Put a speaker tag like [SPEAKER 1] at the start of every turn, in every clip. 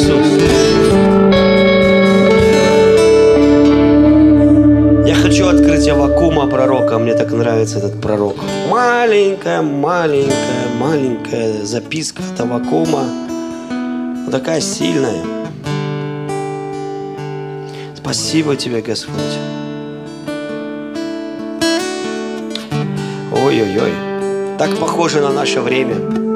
[SPEAKER 1] Иисус. Я хочу открыть Аввакума, пророка. Мне так нравится этот пророк. Маленькая записка от Аввакума. Такая сильная. Спасибо тебе, Господь. Ой-ой-ой. Так похоже на наше время.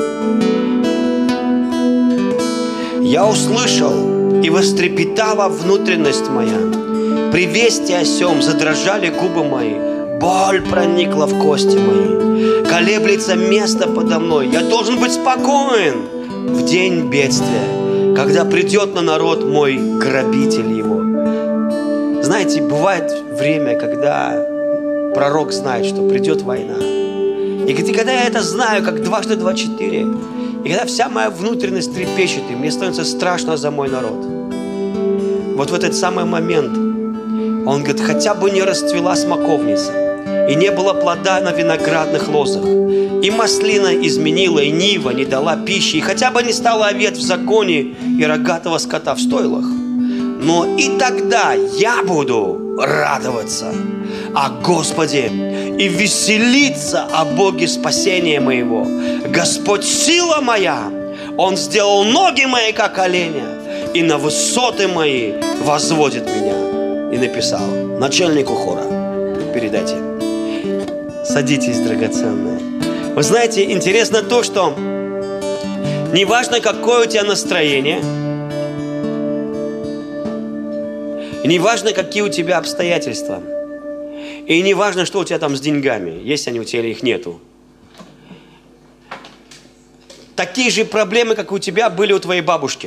[SPEAKER 1] Я услышал, и вострепетала внутренность моя. При вести о сем задрожали губы мои. Боль проникла в кости мои. Колеблется место подо мной. Я должен быть спокоен в день бедствия, когда придет на народ мой грабитель его. Знаете, бывает время, когда пророк знает, что придет война. И когда я это знаю, как 2 × 2 = 4, и когда вся моя внутренность трепещет, и мне становится страшно за мой народ. Вот в этот самый момент он говорит, хотя бы не расцвела смоковница, и не было плода на виноградных лозах, и маслина изменила, и нива не дала пищи, и хотя бы не стало овец в законе, и рогатого скота в стойлах. Но и тогда я буду радоваться о Господе и веселиться о Боге спасения моего. Господь сила моя, Он сделал ноги мои, как оленя, и на высоты мои возводит меня. И написал начальнику хора. Передайте. Садитесь, драгоценные. Вы знаете, интересно то, что неважно, какое у тебя настроение, неважно, какие у тебя обстоятельства, и неважно, что у тебя там с деньгами, есть они у тебя или их нету. Такие же проблемы, как у тебя, были у твоей бабушки.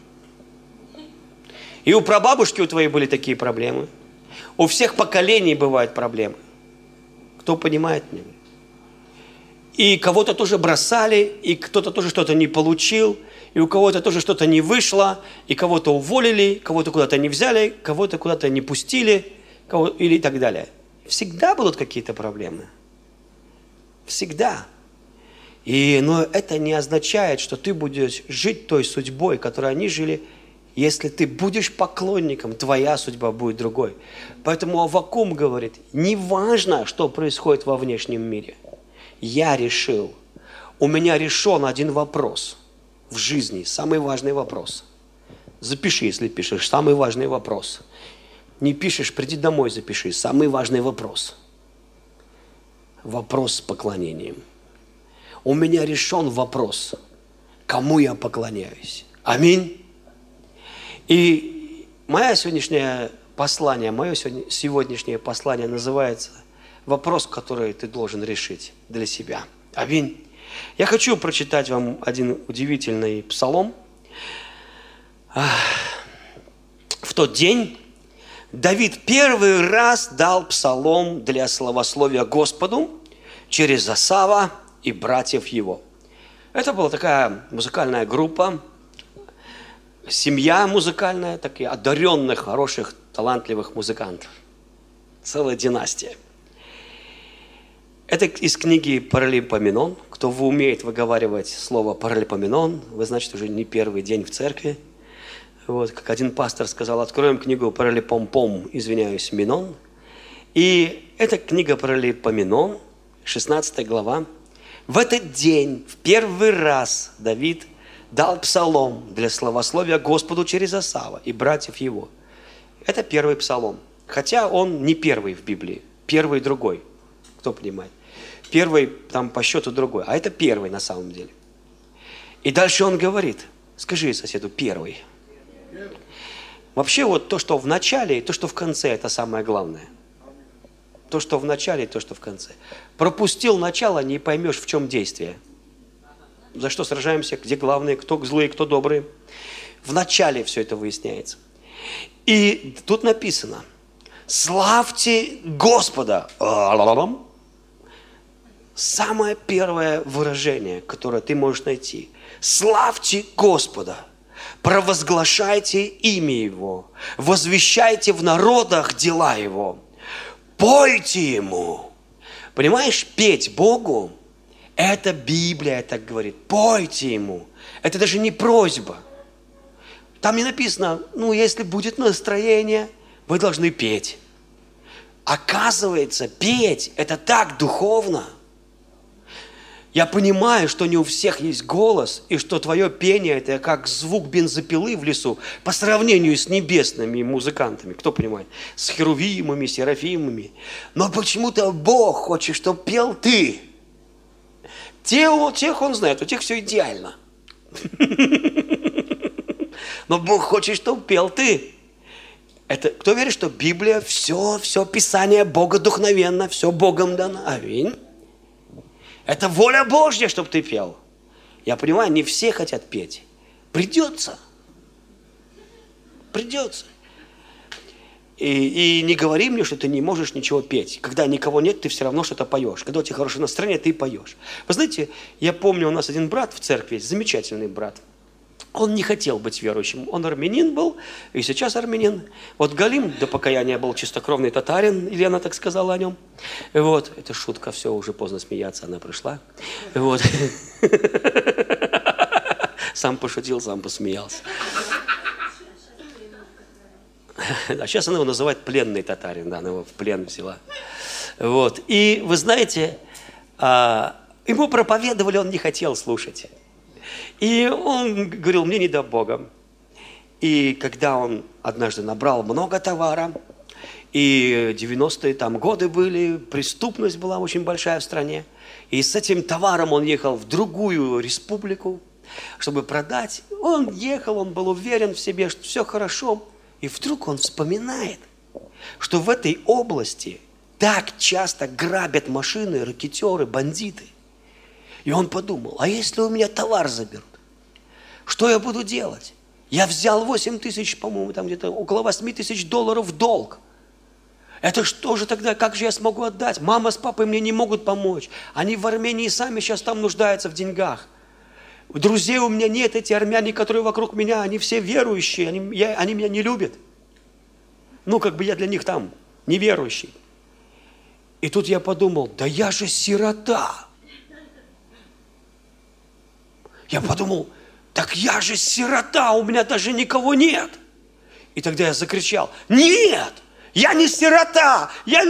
[SPEAKER 1] И у прабабушки у твоей были такие проблемы. У всех поколений бывают проблемы. Кто понимает меня? И кого-то тоже бросали, и кто-то тоже что-то не получил, и у кого-то тоже что-то не вышло, и кого-то уволили, кого-то куда-то не взяли, кого-то куда-то не пустили, или и так далее. Всегда будут какие-то проблемы. Всегда. Но это не означает, что ты будешь жить той судьбой, которой они жили. Если ты будешь поклонником, твоя судьба будет другой. Поэтому Аввакум говорит, не важно, что происходит во внешнем мире. Я решил, у меня решен один вопрос в жизни, самый важный вопрос. Запиши, если пишешь, самый важный вопрос. Не пишешь, приди домой, запиши, самый важный вопрос. Вопрос с поклонением. У меня решен вопрос, кому я поклоняюсь. Аминь. И мое сегодняшнее послание называется «Вопрос, который ты должен решить для себя». Аминь. Я хочу прочитать вам один удивительный псалом. В тот день Давид первый раз дал псалом для славословия Господу через Асава и братьев его. Это была такая музыкальная группа, семья музыкальная, такие одаренных, хороших, талантливых музыкантов. Целая династия. Это из книги Паралипоменон. Кто умеет выговаривать слово Паралипоменон, вы, значит, уже не первый день в церкви. Вот, как один пастор сказал, откроем книгу Паралипом-пом, извиняюсь, Менон. И эта книга Паралипоменон, 16 глава. В этот день, в первый раз Давид дал псалом для славословия Господу через Асава и братьев его. Это первый псалом. Хотя он не первый в Библии, первый другой. Кто понимает? Первый там по счету другой, а это первый на самом деле. И дальше он говорит, скажи соседу, первый. Вообще вот то, что в начале и то, что в конце, это самое главное. То, что в начале и то, что в конце. Пропустил начало, не поймешь, в чем действие. За что сражаемся, где главные, кто злые, кто добрые. В начале все это выясняется. И тут написано, славьте Господа. Самое первое выражение, которое ты можешь найти. Славьте Господа. Провозглашайте имя Его. Возвещайте в народах дела Его. Пойте Ему. Понимаешь, петь Богу, это Библия так говорит. Пойте Ему. Это даже не просьба. Там не написано, если будет настроение, вы должны петь. Оказывается, петь – это так духовно. Я понимаю, что не у всех есть голос, и что твое пение – это как звук бензопилы в лесу по сравнению с небесными музыкантами. Кто понимает? С херувимами, серафимами. Но почему-то Бог хочет, чтобы пел ты. Тех Он знает, у тех все идеально. Но Бог хочет, чтобы пел ты. Это, кто верит, что Библия, все Писание богодухновенно, все Богом дано? Аминь. Это воля Божья, чтобы ты пел. Я понимаю, не все хотят петь. Придется. И не говори мне, что ты не можешь ничего петь. Когда никого нет, ты все равно что-то поешь. Когда у тебя хорошее настроение, ты поешь. Вы знаете, я помню, у нас один брат в церкви, замечательный брат. Он не хотел быть верующим. Он армянин был, и сейчас армянин. Вот Галим до покаяния был чистокровный татарин, Елена так сказала о нем. Вот, это шутка, все, уже поздно смеяться, она пришла. Вот. Сам пошутил, сам посмеялся. А сейчас она его называет пленный татарин, да, она его в плен взяла. Вот, и вы знаете, ему проповедовали, он не хотел слушать. И он говорил, мне не до Бога. И когда он однажды набрал много товара, и 90-е там годы были, преступность была очень большая в стране, и с этим товаром он ехал в другую республику, чтобы продать. Он ехал, он был уверен в себе, что все хорошо. И вдруг он вспоминает, что в этой области так часто грабят машины, ракетёры, бандиты. И он подумал, а если у меня товар заберут? Что я буду делать? Я взял 8 тысяч, по-моему, там где-то около 8 тысяч долларов в долг. Это что же тогда, как же я смогу отдать? Мама с папой мне не могут помочь. Они в Армении сами сейчас там нуждаются в деньгах. Друзей у меня нет, эти армяне, которые вокруг меня, они все верующие, они меня не любят. Я для них там неверующий. И тут я подумал, да я же сирота. Я подумал, так я же сирота, у меня даже никого нет. И тогда я закричал, нет, я не сирота,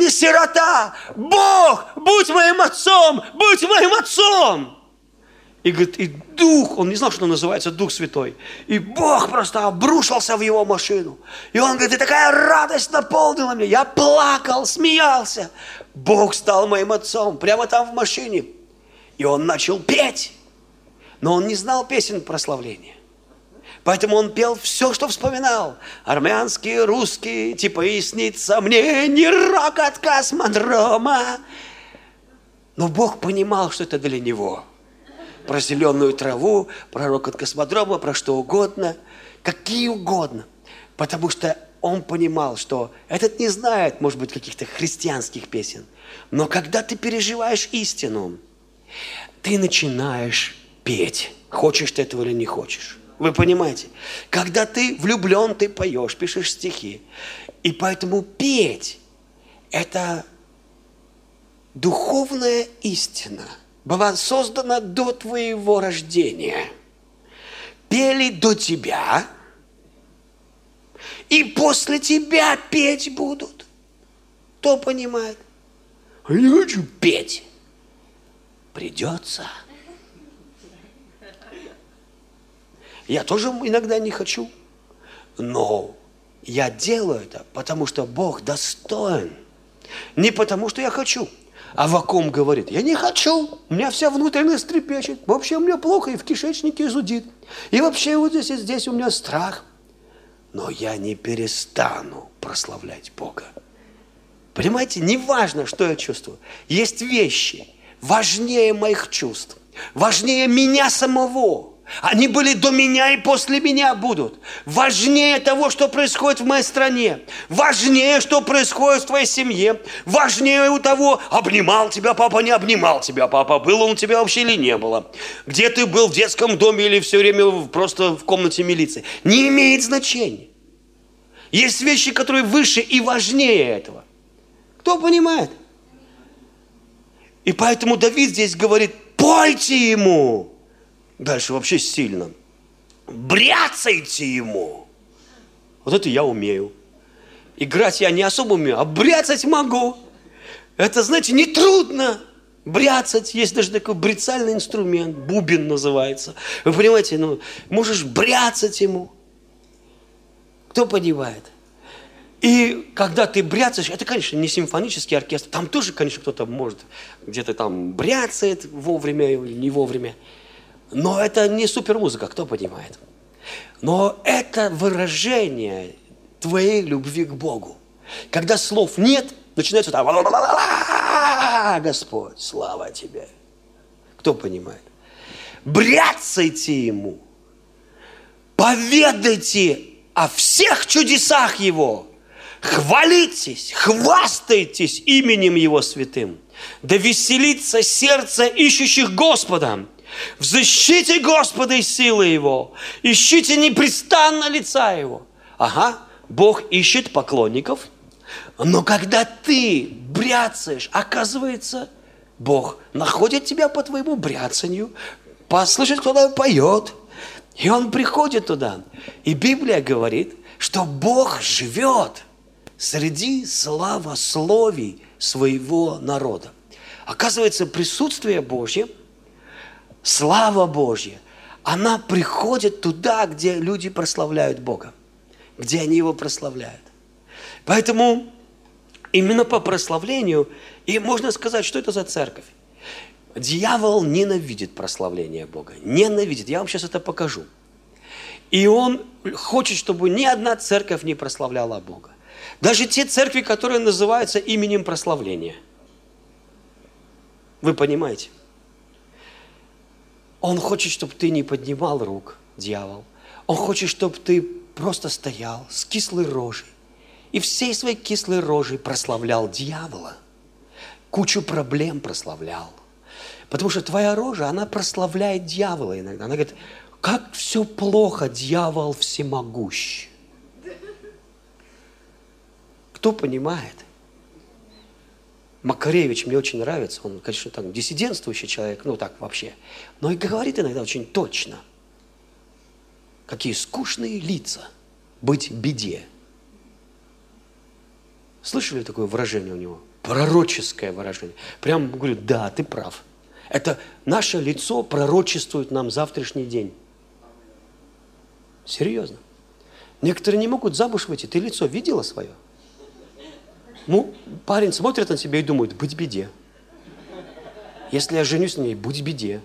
[SPEAKER 1] Бог, будь моим отцом. И говорит, и Дух, он не знал, что он называется Дух Святой, и Бог просто обрушился в его машину. И он говорит, и такая радость наполнила меня, я плакал, смеялся. Бог стал моим отцом, прямо там в машине. И он начал петь. Но он не знал песен прославления. Поэтому он пел все, что вспоминал. Армянские, русские, типа «И снится мне не рокот космодрома». Но Бог понимал, что это для него. Про зеленую траву, про рокот космодрома, про что угодно, какие угодно. Потому что он понимал, что этот не знает, может быть, каких-то христианских песен. Но когда ты переживаешь истину, ты начинаешь петь, хочешь ты этого или не хочешь. Вы понимаете? Когда ты влюблен, ты поешь, пишешь стихи. И поэтому петь – это духовная истина. Была создана до твоего рождения. Пели до тебя, и после тебя петь будут. Кто понимает? Я не хочу петь. Придется. Я тоже иногда не хочу, но я делаю это, потому что Бог достоин. Не потому, что я хочу. А вакуум говорит, я не хочу, у меня вся внутренность трепещет, вообще у меня плохо и в кишечнике зудит, и вообще вот здесь и здесь у меня страх. Но я не перестану прославлять Бога. Понимаете, не важно, что я чувствую. Есть вещи важнее моих чувств, важнее меня самого. Они были до меня и после меня будут. Важнее того, что происходит в моей стране. Важнее, что происходит в твоей семье. Важнее у того, обнимал тебя папа, не обнимал тебя папа. Было он у тебя вообще или не было. Где ты был, в детском доме или все время просто в комнате милиции. Не имеет значения. Есть вещи, которые выше и важнее этого. Кто понимает? И поэтому Давид здесь говорит, пойте ему. Дальше вообще сильно. Бряцайте ему. Вот это я умею. Играть я не особо умею, а бряцать могу. Это, знаете, нетрудно. Бряцать, есть даже такой бряцальный инструмент, бубен называется. Вы понимаете, можешь бряцать ему. Кто понимает? И когда ты бряцаешь, это, конечно, не симфонический оркестр, там тоже, конечно, кто-то может, где-то там бряцает вовремя или не вовремя. Но это не супермузыка, кто понимает? Но это выражение твоей любви к Богу. Когда слов нет, начинается там, Господь, слава Тебе. Кто понимает? Бряцайте Ему, поведайте о всех чудесах Его, хвалитесь, хвастайтесь именем Его святым. Да веселится сердце ищущих Господа. Взыщите Господа из силы Его, ищите непрестанно лица Его. Ага, Бог ищет поклонников, но когда ты бряцаешь, оказывается, Бог находит тебя по твоему бряцанию, послушает, кто-то поет, и Он приходит туда. И Библия говорит, что Бог живет среди славословий своего народа. Оказывается, присутствие Божье, слава Божья, она приходит туда, где люди прославляют Бога, где они Его прославляют. Поэтому именно по прославлению, и можно сказать, что это за церковь. Дьявол ненавидит прославление Бога, ненавидит. Я вам сейчас это покажу. И он хочет, чтобы ни одна церковь не прославляла Бога. Даже те церкви, которые называются именем прославления. Вы понимаете? Он хочет, чтобы ты не поднимал рук, дьявол. Он хочет, чтобы ты просто стоял с кислой рожей и всей своей кислой рожей прославлял дьявола. Кучу проблем прославлял. Потому что твоя рожа, она прославляет дьявола иногда. Она говорит, как все плохо, дьявол всемогущ. Кто понимает? Макаревич мне очень нравится. Он, конечно, так, диссидентствующий человек, так вообще. Но и говорит иногда очень точно. Какие скучные лица быть в беде. Слышали такое выражение у него? Пророческое выражение. Прям говорю, да, ты прав. Это наше лицо пророчествует нам завтрашний день. Серьезно. Некоторые не могут замуж выйти. Ты лицо видела свое? Парень смотрит на тебя и думает, быть в беде. Если я женюсь на ней, будь в беде.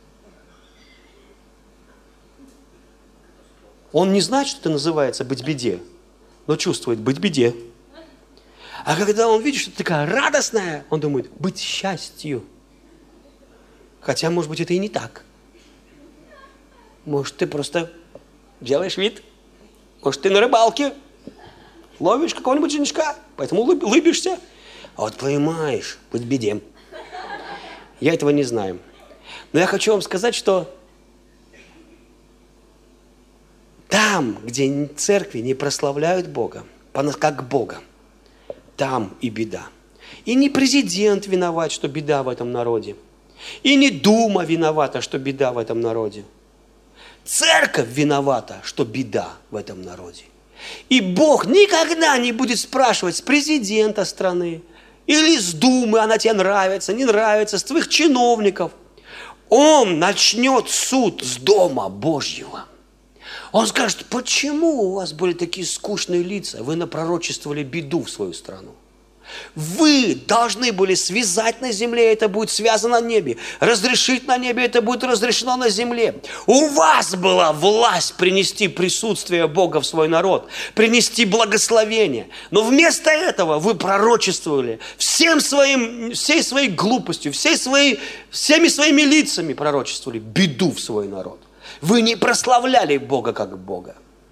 [SPEAKER 1] Он не знает, что это называется быть в беде, но чувствует быть в беде. А когда он видит, что ты такая радостная, он думает, быть счастью. Хотя, может быть, это и не так. Может, ты просто делаешь вид. Может, ты на рыбалке ловишь какого-нибудь женишка, поэтому улыбишься. А вот понимаешь, быть в беде. Я этого не знаю. Но я хочу вам сказать, что там, где церкви не прославляют Бога, как Бога, там и беда. И не президент виноват, что беда в этом народе. И не Дума виновата, что беда в этом народе. Церковь виновата, что беда в этом народе. И Бог никогда не будет спрашивать с президента страны или с Думы, она тебе нравится, не нравится, с твоих чиновников. Он начнет суд с Дома Божьего. Он скажет, почему у вас были такие скучные лица? Вы напророчествовали беду в свою страну. Вы должны были связать на земле, это будет связано на небе. Разрешить на небе, это будет разрешено на земле. У вас была власть принести присутствие Бога в свой народ, принести благословение. Но вместо этого вы пророчествовали всей своей глупостью, всеми своими лицами пророчествовали беду в свой народ. Вы не прославляли Бога как Бога.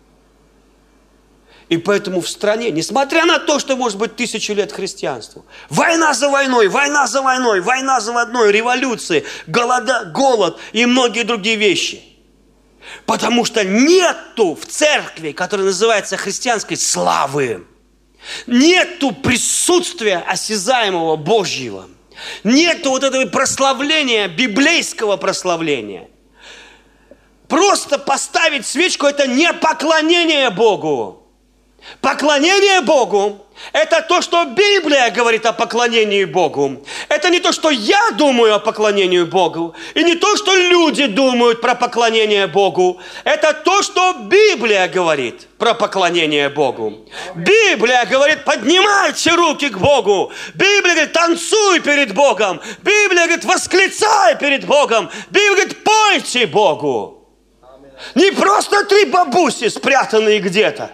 [SPEAKER 1] И поэтому в стране, несмотря на то, что может быть 1000 лет христианству, война за войной, война за войной, война за войной, революции, голод и многие другие вещи. Потому что нету в церкви, которая называется христианской, славы. Нету присутствия осязаемого Божьего. Нету вот этого прославления, библейского прославления. Просто поставить свечку – это не поклонение Богу. Поклонение Богу – это то, что Библия говорит о поклонении Богу. Это не то, что я думаю о поклонении Богу, и не то, что люди думают про поклонение Богу. Это то, что Библия говорит про поклонение Богу. Библия говорит, поднимайте руки к Богу. Библия говорит, танцуй перед Богом. Библия говорит, восклицай перед Богом. Библия говорит, пойте Богу. Не просто 3 бабуси, спрятанные где-то.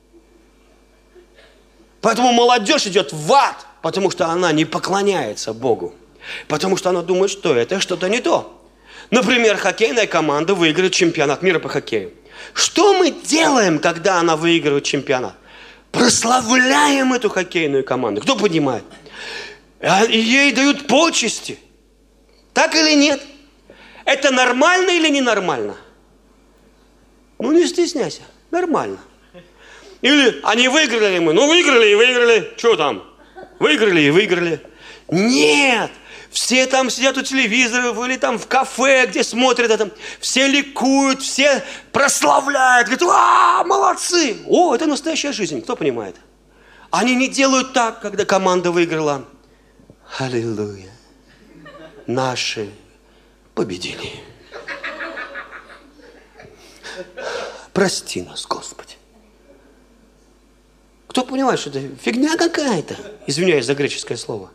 [SPEAKER 1] Поэтому молодежь идет в ад, потому что она не поклоняется Богу. Потому что она думает, что это что-то не то. Например, хоккейная команда выиграет чемпионат мира по хоккею. Что мы делаем, когда она выигрывает чемпионат? Прославляем эту хоккейную команду. Кто понимает? Ей дают почести. Так или нет? Это нормально или ненормально? Ну не стесняйся. Нормально. Или они выиграли, мы, выиграли и выиграли, что там? Выиграли и выиграли. Нет, все там сидят у телевизоров или там в кафе, где смотрят это, все ликуют, все прославляют, говорят, молодцы. О, это настоящая жизнь, кто понимает? Они не делают так, когда команда выиграла. Аллилуйя. Наши победили. Прости нас, Господи. Кто понимает, что это фигня какая-то? Извиняюсь за греческое слово.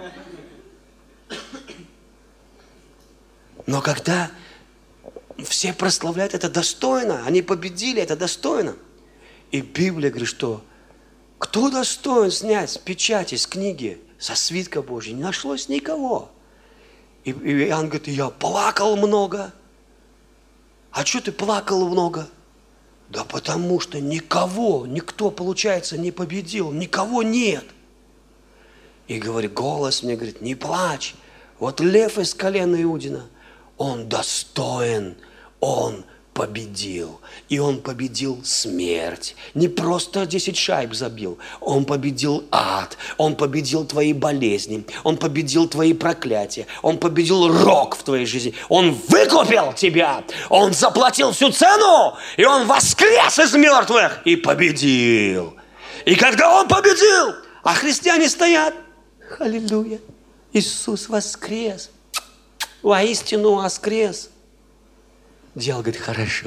[SPEAKER 1] Но когда все прославляют, это достойно. Они победили, это достойно. И Библия говорит, что кто достоин снять с печати, с книги, со свитка Божьего? Не нашлось никого. И Иоанн говорит, я плакал много. А что ты плакал много? Да потому что никто, получается, не победил, никого нет. И говорит, голос мне говорит, не плачь. Вот лев из колена Иудина, он достоин, он победил. И он победил смерть. Не просто 10 шайб забил. Он победил ад. Он победил твои болезни. Он победил твои проклятия. Он победил рок в твоей жизни. Он выкупил тебя. Он заплатил всю цену. И он воскрес из мертвых и победил. И когда он победил, а христиане стоят. Аллилуйя. Иисус воскрес. Воистину воскрес. Дьявол говорит, хорошо.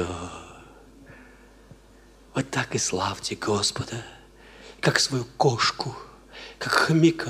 [SPEAKER 1] Вот так и славьте Господа, как свою кошку, как хомяка.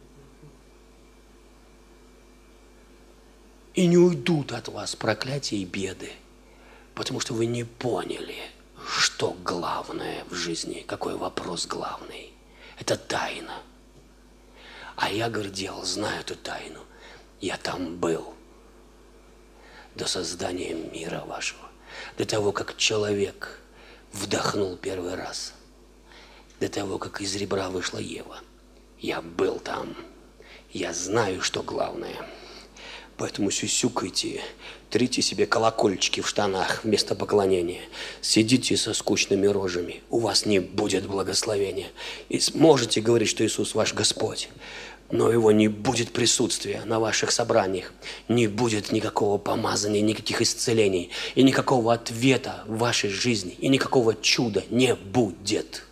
[SPEAKER 1] И не уйдут от вас проклятия и беды, потому что вы не поняли, что главное в жизни, какой вопрос главный. Это тайна. А я, говорит, дьявол, знаю эту тайну. Я там был. До создания мира вашего, до того, как человек вдохнул первый раз, до того, как из ребра вышла Ева. Я был там, я знаю, что главное. Поэтому сюсюкайте, трите себе колокольчики в штанах вместо поклонения, сидите со скучными рожами, у вас не будет благословения. И можете говорить, что Иисус ваш Господь, но его не будет присутствия на ваших собраниях, не будет никакого помазания, никаких исцелений, и никакого ответа в вашей жизни, и никакого чуда не будет.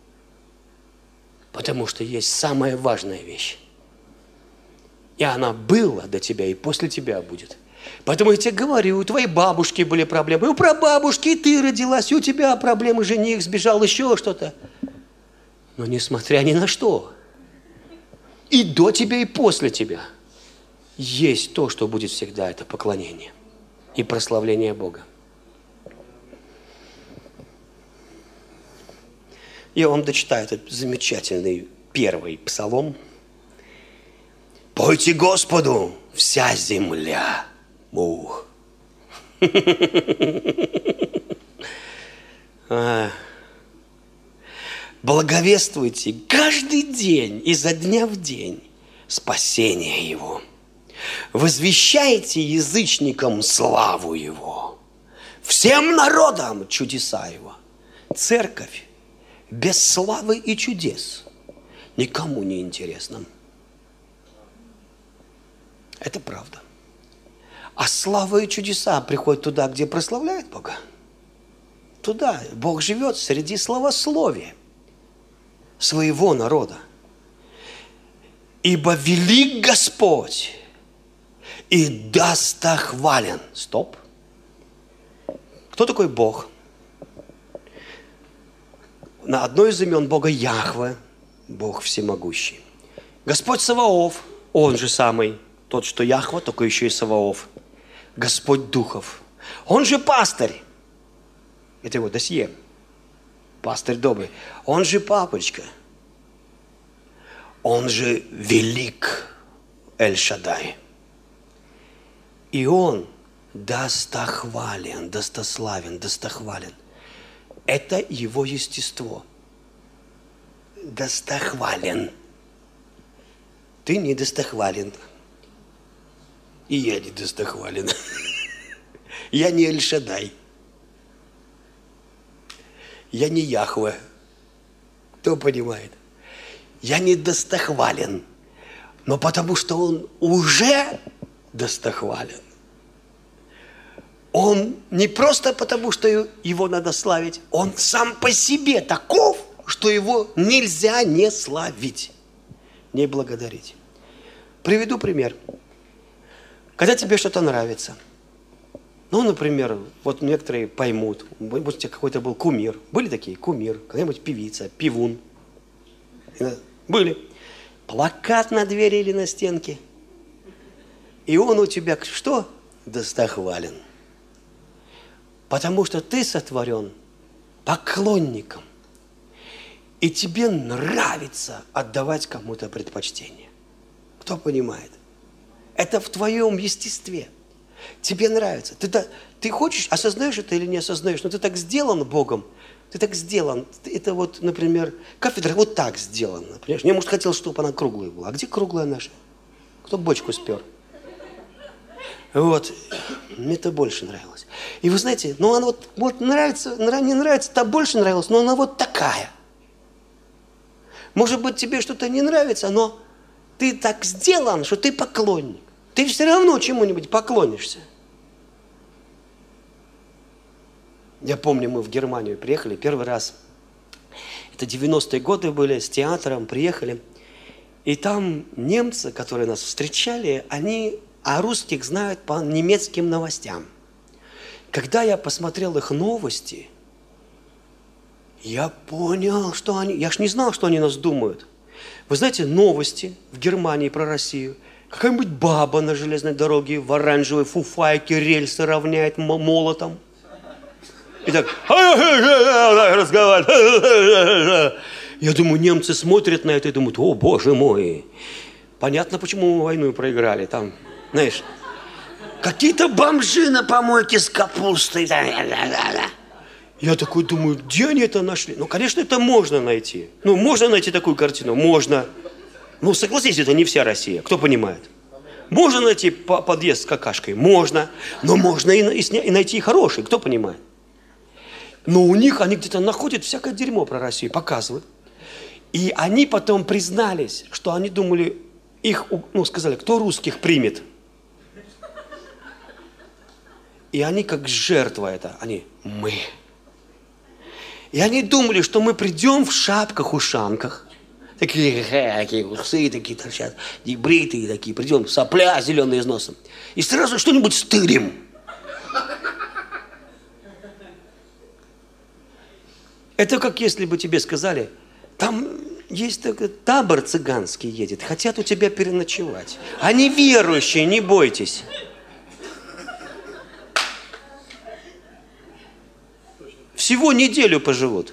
[SPEAKER 1] Потому что есть самая важная вещь. И она была до тебя, и после тебя будет. Поэтому я тебе говорю, у твоей бабушки были проблемы, у прабабушки, и ты родилась, и у тебя проблемы, жених сбежал, еще что-то. Но несмотря ни на что, и до тебя, и после тебя есть то, что будет всегда, это поклонение и прославление Бога. Я вам дочитаю этот замечательный первый псалом. «Пойте Господу, вся земля». Ух. Благовествуйте каждый день, изо дня в день, спасение Его. Возвещайте язычникам славу Его, всем народам чудеса Его. Церковь без славы и чудес никому не интересна. Это правда. А слава и чудеса приходят туда, где прославляют Бога. Туда. Бог живет среди славословия. своего народа. Ибо велик Господь и достохвален. Стоп. Кто такой Бог? На одно из имен Бога Яхве, Бог всемогущий. Господь Саваоф, Он же самый, тот, что Яхва, только еще и Саваоф. Господь Духов. Он же пастырь. Это его досье. Пастырь добрый. Он же папочка. Он же велик Эль-Шадай. И он достохвален, достославен, достохвален. Это его естество. Достохвален. Ты не достохвален. И я не достохвален. Я не Эль-Шадай. Я не Яхве. Кто понимает? Я не достохвален. Но потому что он уже достохвален. Он не просто потому, что его надо славить, он сам по себе таков, что его нельзя не славить, не благодарить. Приведу пример. Когда тебе что-то нравится, ну, например, вот некоторые поймут, может, у тебя какой-то был кумир. Были такие? Кумир, какая-нибудь певица, пивун. Были. Плакат на двери или на стенке. И он у тебя что? Достохвален. Потому что ты сотворен поклонником. И тебе нравится отдавать кому-то предпочтение. Кто понимает? Это в твоем естестве. Тебе нравится. Ты хочешь, осознаешь это или не осознаешь, но ты так сделан Богом. Ты так сделан. Это вот, например, кафедра вот так сделана. Понимаешь? Я, может, хотел, чтобы она круглая была. А где круглая наша? Кто бочку спер? Вот. Мне это больше нравилось. И вы знаете, ну она вот нравится, не нравится, та больше нравилась, но она вот такая. Может быть, тебе что-то не нравится, но ты так сделан, что ты поклонник. Ты все равно чему-нибудь поклонишься. Я помню, мы в Германию приехали первый раз. Это 90-е годы были, с театром приехали. И там немцы, которые нас встречали, они о русских знают по немецким новостям. Когда я посмотрел их новости, я понял, что они... Я ж не знал, что они нас думают. Вы знаете, новости в Германии про Россию. Какая-нибудь баба на железной дороге в оранжевой фуфайке рельсы равняет молотом. И так разговаривает. Я думаю, немцы смотрят на это и думают, о, боже мой. Понятно, почему мы войну проиграли. Там, знаешь, какие-то бомжи на помойке с капустой. Я такой думаю, где они это нашли? Ну, конечно, это можно найти. Ну, можно найти такую картину? Можно. Ну, согласитесь, это не вся Россия. Кто понимает? Можно найти подъезд с какашкой? Можно. Но можно и найти и хороший. Кто понимает? Но у них, они где-то находят всякое дерьмо про Россию, показывают. И они потом признались, что они думали, их, ну, сказали, кто русских примет? И они как жертва это, мы. И они думали, что мы придем в шапках-ушанках, такие усы такие торчат, бритые такие, придем, сопля зеленые из носа, и сразу что-нибудь стырим. Это как если бы тебе сказали, там есть такой табор цыганский едет, хотят у тебя переночевать. Они верующие, не бойтесь. Всего неделю поживут.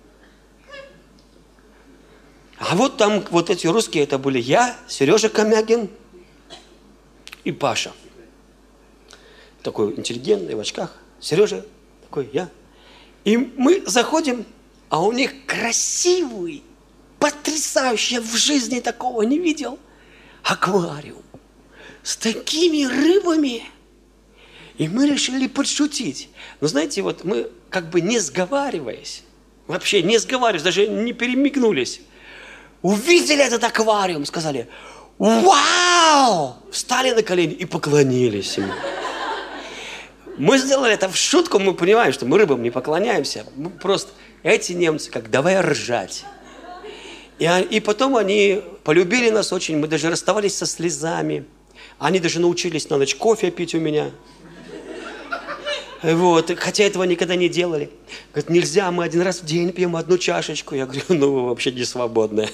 [SPEAKER 1] А вот там вот эти русские, это были я, Сережа Комягин и Паша. Такой интеллигентный, в очках. Сережа такой, я. И мы заходим, а у них красивый, потрясающий, я в жизни такого не видел, аквариум с такими рыбами. И мы решили подшутить. Но знаете, вот мы как бы не сговариваясь, вообще не сговариваясь, даже не перемигнулись, увидели этот аквариум, сказали, вау! Встали на колени и поклонились ему. Мы сделали это в шутку, мы понимаем, что мы рыбам не поклоняемся. Мы просто, эти немцы, как давай ржать. И потом они полюбили нас очень, мы даже расставались со слезами. Они даже научились на ночь кофе пить у меня. Вот, хотя этого никогда не делали. Говорят, нельзя, мы один раз в день пьем одну чашечку. Я говорю, ну вы вообще не свободны.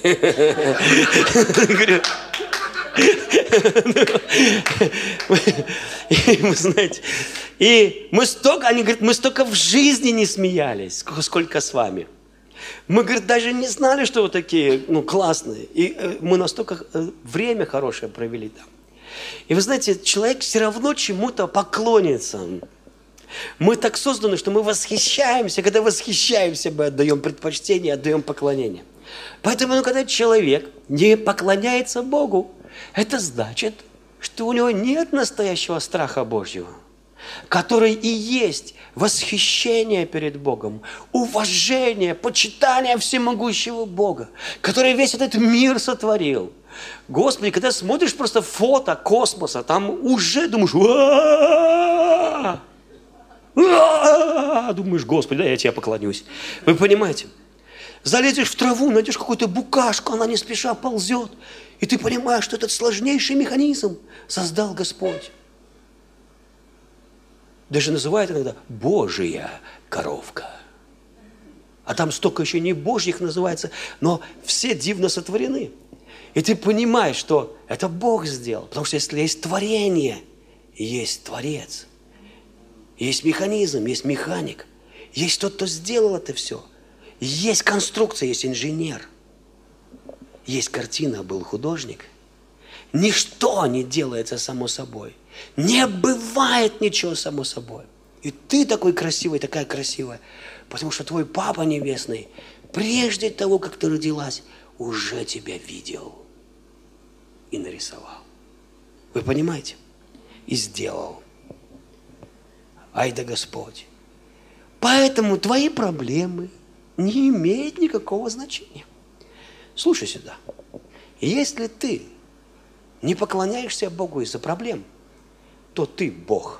[SPEAKER 1] Вы знаете, и мы столько, они говорят, мы столько в жизни не смеялись, сколько с вами. Мы, говорит, даже не знали, что вы такие, классные. И мы настолько время хорошее провели там. И вы знаете, человек все равно чему-то поклонится. Мы так созданы, что мы восхищаемся. Когда восхищаемся, мы отдаем предпочтение, отдаем поклонение. Поэтому, когда человек не поклоняется Богу, это значит, что у него нет настоящего страха Божьего, который и есть восхищение перед Богом, уважение, почитание всемогущего Бога, который весь этот мир сотворил. Господи, когда смотришь просто фото космоса, там уже думаешь, думаешь, Господи, да я тебе поклонюсь. Вы понимаете? Залезешь в траву, найдешь какую-то букашку, она не спеша ползет, и ты понимаешь, что этот сложнейший механизм создал Господь. Даже называют иногда Божья коровка. А там столько еще не Божьих называется, но все дивно сотворены. И ты понимаешь, что это Бог сделал. Потому что если есть творение, есть Творец. Есть механизм, есть механик. Есть тот, кто сделал это все. Есть конструкция, есть инженер. Есть картина, был художник. Ничто не делается само собой. Не бывает ничего само собой. И ты такой красивый, такая красивая. Потому что твой Папа Небесный, прежде того, как ты родилась, уже тебя видел и нарисовал. Вы понимаете? И сделал. Ай да Господь. Поэтому твои проблемы не имеют никакого значения. Слушай сюда. Если ты не поклоняешься Богу из-за проблем, то ты Бог.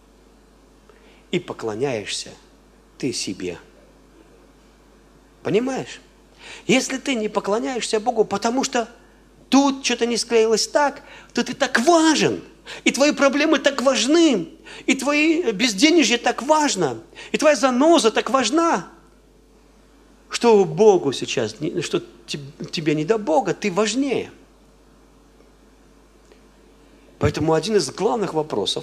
[SPEAKER 1] И поклоняешься ты себе. Понимаешь? Если ты не поклоняешься Богу, потому что тут что-то не склеилось так, то ты так важен. И твои проблемы так важны. И твои безденежье так важно. И твоя заноза так важна. Что Богу сейчас, что тебе не до Бога, ты важнее. Поэтому один из главных вопросов,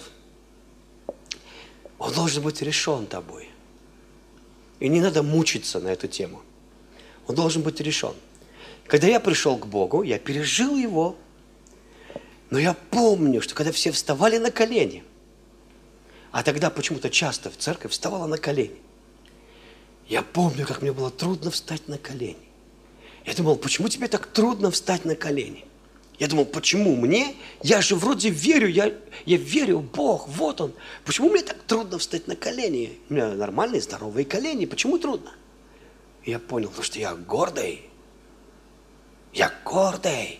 [SPEAKER 1] он должен быть решен тобой. И не надо мучиться на эту тему. Он должен быть решен. Когда я пришел к Богу, я пережил его, но я помню, что когда все вставали на колени, а тогда почему-то часто в церковь вставала на колени, я помню, как мне было трудно встать на колени. Я думал, почему тебе так трудно встать на колени? Я думал, почему мне? Я же вроде верю, я верю в Бог, вот Он. Почему мне так трудно встать на колени? У меня нормальные, здоровые колени, почему трудно? И я понял, потому что я гордый. Я гордый.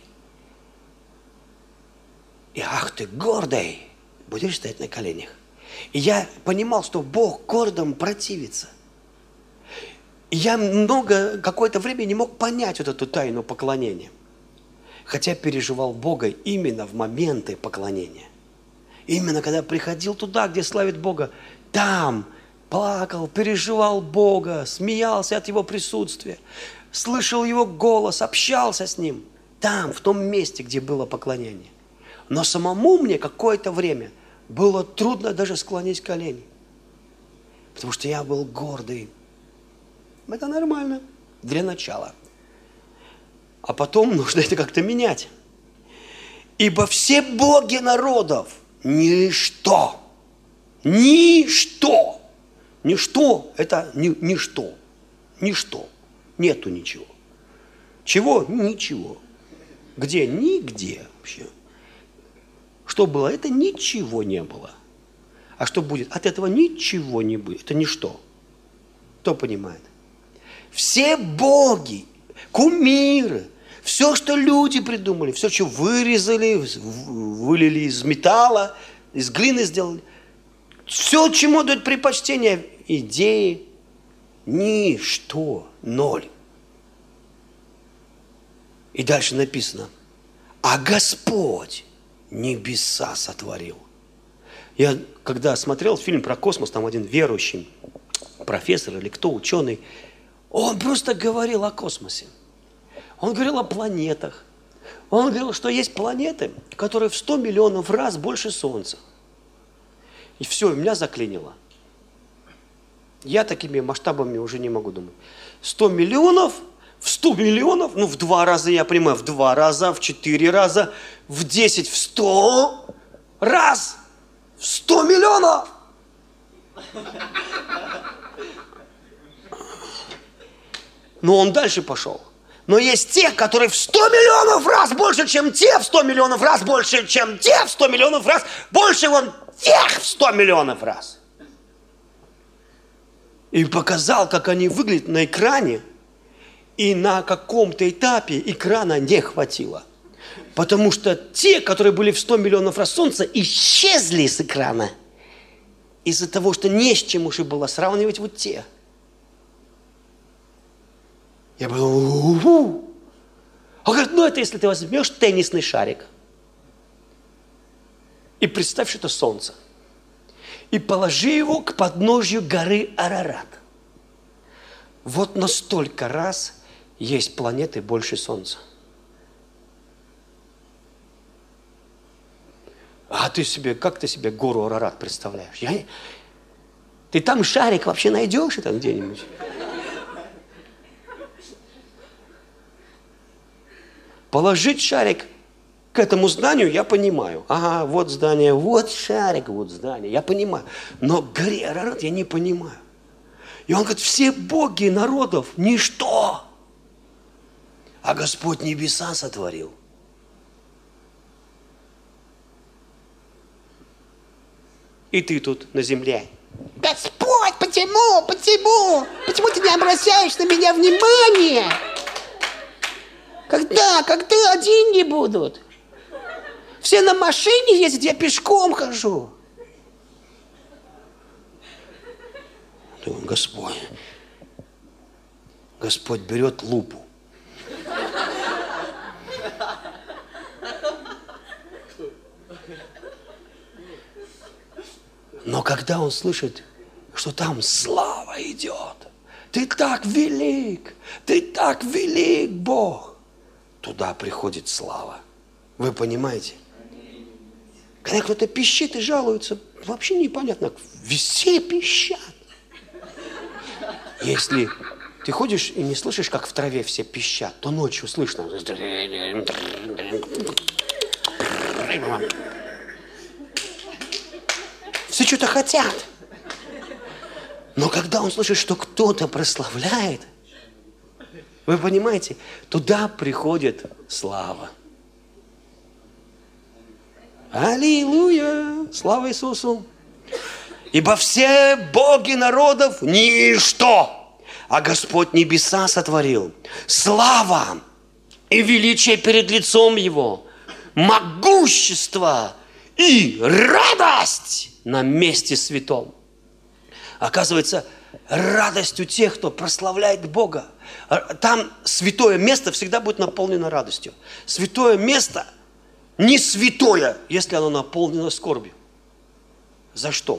[SPEAKER 1] И ах ты гордый, будешь стоять на коленях. И я понимал, что Бог гордым противится. И я какое-то время не мог понять вот эту тайну поклонения. Хотя переживал Бога именно в моменты поклонения. Именно когда приходил туда, где славит Бога, там плакал, переживал Бога, смеялся от Его присутствия, слышал Его голос, общался с Ним. Там, в том месте, где было поклонение. Но самому мне какое-то время было трудно даже склонить колени. Потому что я был гордый. Это нормально для начала. А потом нужно это как-то менять. Ибо все боги народов – ничто. Ничто. Ничто – это ничто. Ничто. Нету ничего. Чего? Ничего. Где? Нигде вообще. Что было? Это ничего не было. А что будет? От этого ничего не будет. Это ничто. Кто понимает? Все боги, кумиры, все, что люди придумали, все, что вырезали, вылили из металла, из глины сделали, все, чему дают предпочтение, идеи, ничто, ноль. И дальше написано, а Господь небеса сотворил. Я когда смотрел фильм про космос, там один верующий профессор или кто, ученый, он просто говорил о космосе. Он говорил о планетах. Он говорил, что есть планеты, которые в 100 миллионов раз больше Солнца. И все, меня заклинило. Я такими масштабами уже не могу думать. 100 миллионов, в 100 миллионов, ну в 2 раза, я понимаю, в 2 раза, в 4 раза, в 10, в 100 раз, в 100 миллионов. Но он дальше пошел. Но есть те, которые в 100 миллионов раз больше, чем те, в 100 миллионов раз больше, чем те, в 100 миллионов раз больше, вон тех в 100 миллионов раз. И показал, как они выглядят на экране, и на каком-то этапе экрана не хватило. Потому что те, которые были в 100 миллионов раз Солнца, исчезли с экрана. Из-за того, что не с чем уже было сравнивать вот те. Я подумал, он говорит, ну это если ты возьмешь теннисный шарик и представь, что это Солнце, и положи его к подножью горы Арарат. Вот настолько раз есть планеты больше Солнца. А ты себе, как ты себе гору Арарат представляешь? Ты там шарик вообще найдешь это где-нибудь? Положить шарик к этому зданию я понимаю. Ага, вот здание, вот шарик, вот здание. Я понимаю. Но к горе Арарат я не понимаю. И он говорит, все боги народов – ничто. А Господь небеса сотворил. И ты тут на земле.
[SPEAKER 2] Господь, почему? Почему ты не обращаешь на меня внимания? Когда деньги будут? Все на машине ездят, я пешком хожу.
[SPEAKER 1] Господь берет лупу. Но когда он слышит, что там слава идет, ты так велик, Бог, туда приходит слава. Вы понимаете? Когда кто-то пищит и жалуется, вообще непонятно, все пищат. Если ты ходишь и не слышишь, как в траве все пищат, то ночью слышно. Все что-то хотят. Но когда он слышит, что кто-то прославляет, вы понимаете, туда приходит слава. Аллилуйя! Слава Иисусу! Ибо все боги народов ничто, а Господь небеса сотворил. Слава и величие перед лицом Его, могущество и радость на месте святом. Оказывается, радость у тех, кто прославляет Бога. Там святое место всегда будет наполнено радостью. Святое место не святое, если оно наполнено скорбью. За что?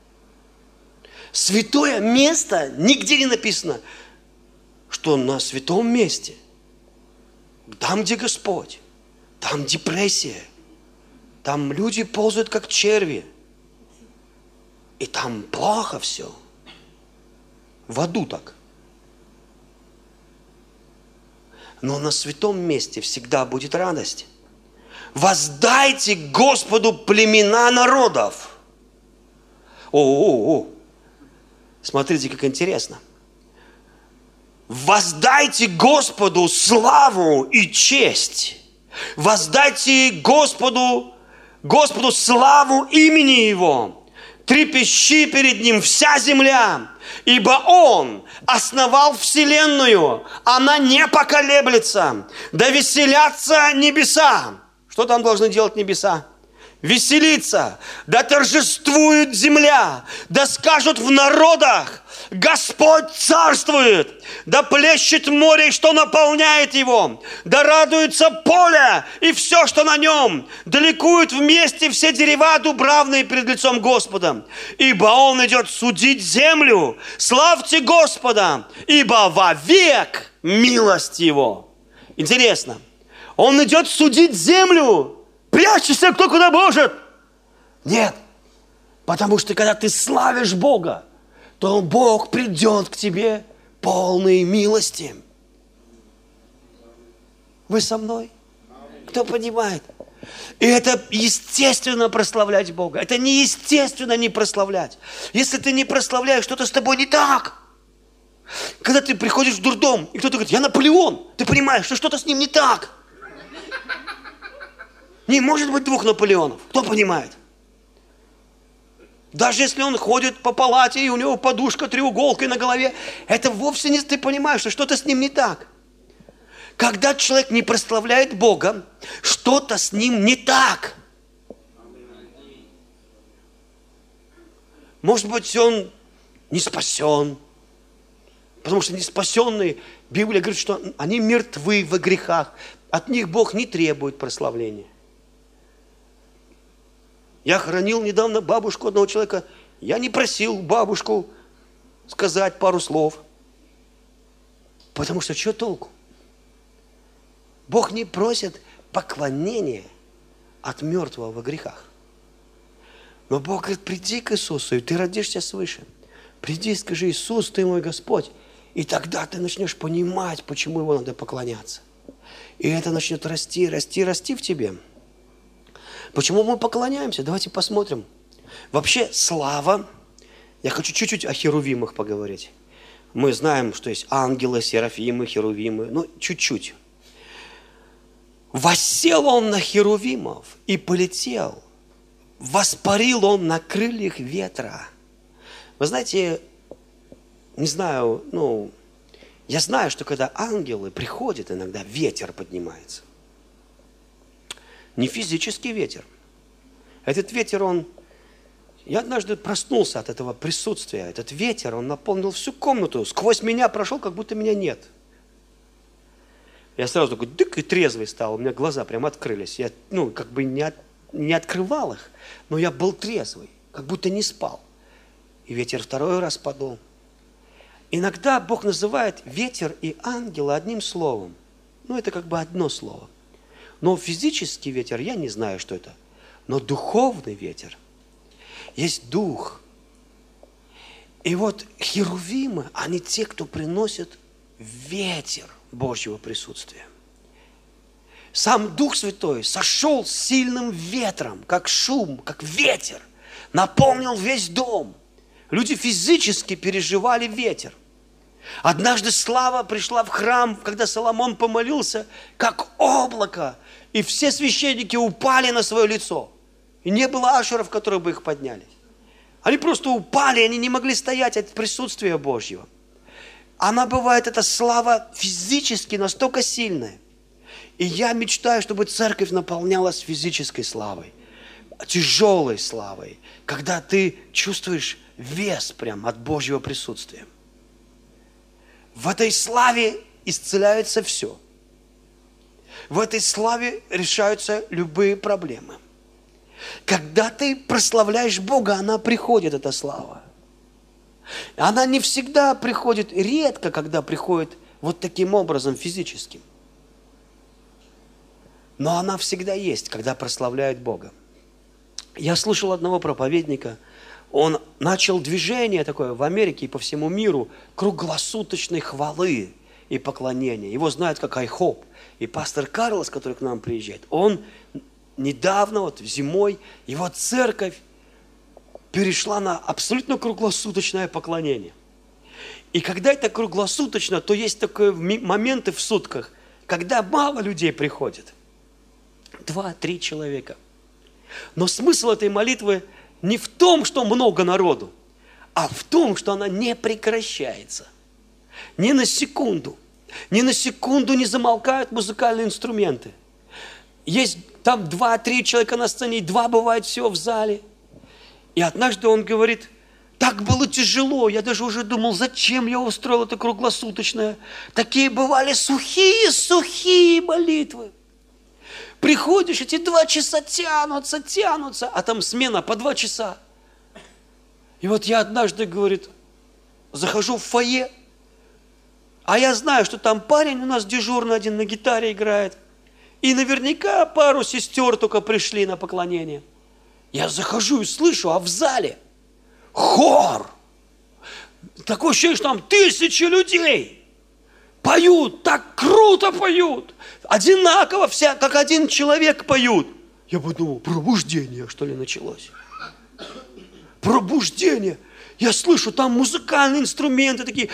[SPEAKER 1] Святое место, нигде не написано, что на святом месте, там, где Господь, там депрессия, там люди ползают, как черви, и там плохо все. В аду так. Но на святом месте всегда будет радость. Воздайте Господу племена народов. Смотрите, как интересно. Воздайте Господу славу и честь. Воздайте Господу славу имени Его. Трепещи перед Ним вся земля, ибо Он основал вселенную, она не поколеблется. Да веселятся небеса. Что там должны делать небеса? Веселиться. Да торжествует земля. Да скажут в народах: Господь царствует! Да плещет море, что наполняет его! Да радуется поле и все, что на нем! Да ликуют вместе все дерева дубравные перед лицом Господа! Ибо Он идет судить землю! Славьте Господа! Ибо вовек милость Его!» Интересно, Он идет судить землю. Прячься, кто куда может. Нет, потому что когда ты славишь Бога, то Бог придет к тебе полной милости. Вы со мной? Кто понимает? И это естественно прославлять Бога. Это неестественно не прославлять. Если ты не прославляешь, что-то с тобой не так. Когда ты приходишь в дурдом, и кто-то говорит: «Я Наполеон», ты понимаешь, что что-то с ним не так. Не может быть двух Наполеонов. Кто понимает? Даже если он ходит по палате, и у него подушка треуголкой на голове, это вовсе не ты понимаешь, что что-то с ним не так. Когда человек не прославляет Бога, что-то с ним не так. Может быть, он не спасен. Потому что неспасенные, Библия говорит, что они мертвы во грехах. От них Бог не требует прославления. Я хоронил недавно бабушку одного человека. Я не просил бабушку сказать пару слов. Потому что что толку? Бог не просит поклонения от мертвого во грехах. Но Бог говорит: приди к Иисусу, и ты родишься свыше. Приди и скажи: Иисус, ты мой Господь. И тогда ты начнешь понимать, почему Его надо поклоняться. И это начнет расти, расти, расти в тебе. Почему мы поклоняемся? Давайте посмотрим. Вообще, слава. Я хочу чуть-чуть о херувимах поговорить. Мы знаем, что есть ангелы, серафимы, херувимы. Ну, чуть-чуть. Воссел он на херувимов и полетел. Воспарил он на крыльях ветра. Вы знаете, не знаю, я знаю, что когда ангелы приходят, иногда ветер поднимается. Не физический ветер. Этот ветер, я однажды проснулся от этого присутствия. Этот ветер, он наполнил всю комнату. Сквозь меня прошел, как будто меня нет. Я сразу такой дык и трезвый стал. У меня глаза прям открылись. Я, как бы не открывал их, но я был трезвый, как будто не спал. И ветер второй раз подул. Иногда Бог называет ветер и ангела одним словом. Это как бы одно слово. Но физический ветер, я не знаю, что это. Но духовный ветер. Есть дух. И вот херувимы, они те, кто приносят ветер Божьего присутствия. Сам Дух Святой сошел с сильным ветром, как шум, как ветер. Наполнил весь дом. Люди физически переживали ветер. Однажды слава пришла в храм, когда Соломон помолился, как облако, и все священники упали на свое лицо. И не было ашеров, которые бы их подняли. Они просто упали, они не могли стоять от присутствия Божьего. Она бывает, эта слава физически настолько сильная. И я мечтаю, чтобы церковь наполнялась физической славой, тяжелой славой, когда ты чувствуешь вес прям от Божьего присутствия. В этой славе исцеляется все. В этой славе решаются любые проблемы. Когда ты прославляешь Бога, она приходит, эта слава. Она не всегда приходит, редко, когда приходит вот таким образом физическим. Но она всегда есть, когда прославляют Бога. Я слышал одного проповедника, он начал движение такое в Америке и по всему миру круглосуточной хвалы и поклонения. Его знают как IHOP. И пастор Карлос, который к нам приезжает, он недавно, зимой, его церковь перешла на абсолютно круглосуточное поклонение. И когда это круглосуточно, то есть такие моменты в сутках, когда мало людей приходит. 2-3 человека. Но смысл этой молитвы не в том, что много народу, а в том, что она не прекращается. Ни на секунду. Ни на секунду не замолкают музыкальные инструменты. Есть там 2-3 человека на сцене, и 2 бывает всего в зале. И однажды он говорит, Так было тяжело. Я даже уже думал, зачем я устроил это круглосуточное. Такие бывали сухие молитвы. Приходишь, эти 2 часа тянутся, а там смена по 2 часа. И вот я однажды, говорит, захожу в фойе, а я знаю, что там парень у нас дежурный один на гитаре играет. И наверняка пару сестер только пришли на поклонение. Я захожу и слышу, а в зале хор. Такое ощущение, что там 1000 людей. Поют, так круто поют. Одинаково, как один человек поют. Я подумал, пробуждение, что ли, началось. Пробуждение. Я слышу, там музыкальные инструменты такие.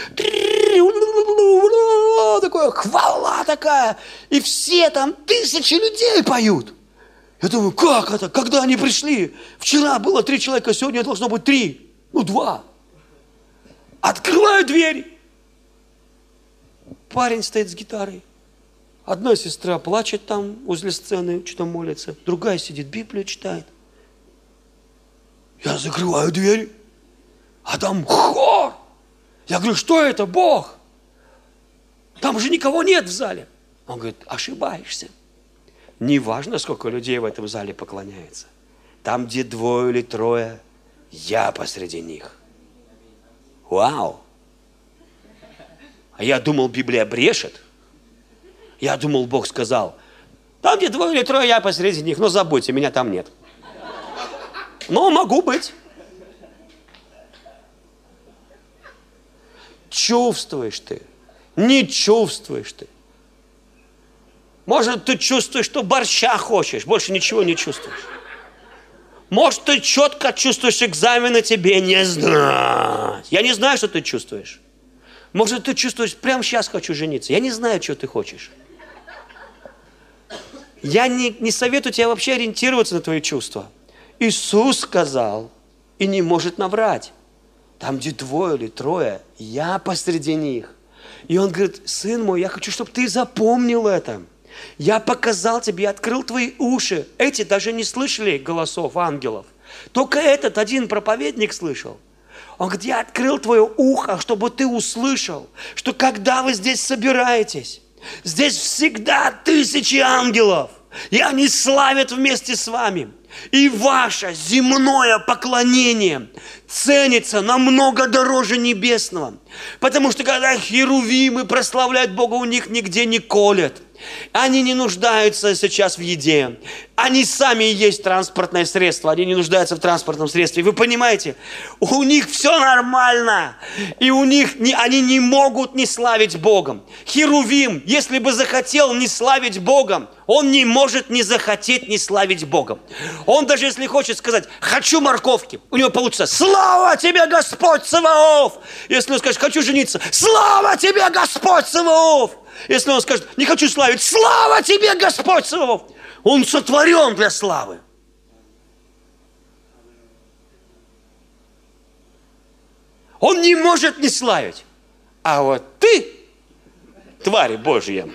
[SPEAKER 1] Такое, хвала такая. И все там 1000 людей поют. Я думаю, как это? Когда они пришли? Вчера было 3 человека, сегодня должно быть 3. 2. Открываю дверь. Парень стоит с гитарой. Одна сестра плачет там возле сцены, что-то молится. Другая сидит, Библию читает. Я закрываю дверь, а там хор. Я говорю, что это, Бог? Там же никого нет в зале. Он говорит, ошибаешься. Не важно, сколько людей в этом зале поклоняется. Там, где 2 или 3, я посреди них. Вау! А я думал, Библия брешет. Я думал, Бог сказал, там, где 2 или 3, я посреди них. Но забудьте, меня там нет. Но могу быть. Чувствуешь ты, не чувствуешь ты. Может, ты чувствуешь, что борща хочешь, больше ничего не чувствуешь. Может, ты четко чувствуешь, экзамены тебе не знать. Я не знаю, что ты чувствуешь. Может, ты чувствуешь, прямо сейчас хочу жениться. Я не знаю, что ты хочешь. Я не советую тебе вообще ориентироваться на твои чувства. Иисус сказал, и не может наврать. Там, где 2 или 3, я посреди них. И он говорит, сын мой, я хочу, чтобы ты запомнил это. Я показал тебе, я открыл твои уши. Эти даже не слышали голосов ангелов. Только этот один проповедник слышал. Он говорит, я открыл твое ухо, чтобы ты услышал, что когда вы здесь собираетесь, здесь всегда 1000 ангелов. И они славят вместе с вами. И ваше земное поклонение ценится намного дороже небесного. Потому что когда херувимы прославляют Бога, у них нигде не колят. Они не нуждаются сейчас в еде. Они сами и есть транспортное средство. Они не нуждаются в транспортном средстве. Вы понимаете? У них все нормально. И они не могут не славить Богом. Херувим, если бы захотел не славить Богом, он не может не захотеть не славить Богом. Он даже если хочет сказать, хочу морковки, у него получится, слава тебе, Господь Саваоф. Если он скажет, хочу жениться, слава тебе, Господь Саваоф. Если он скажет, не хочу славить, слава тебе, Господь Саваоф. Он сотворен для славы. Он не может не славить. А вот ты, тварь Божья,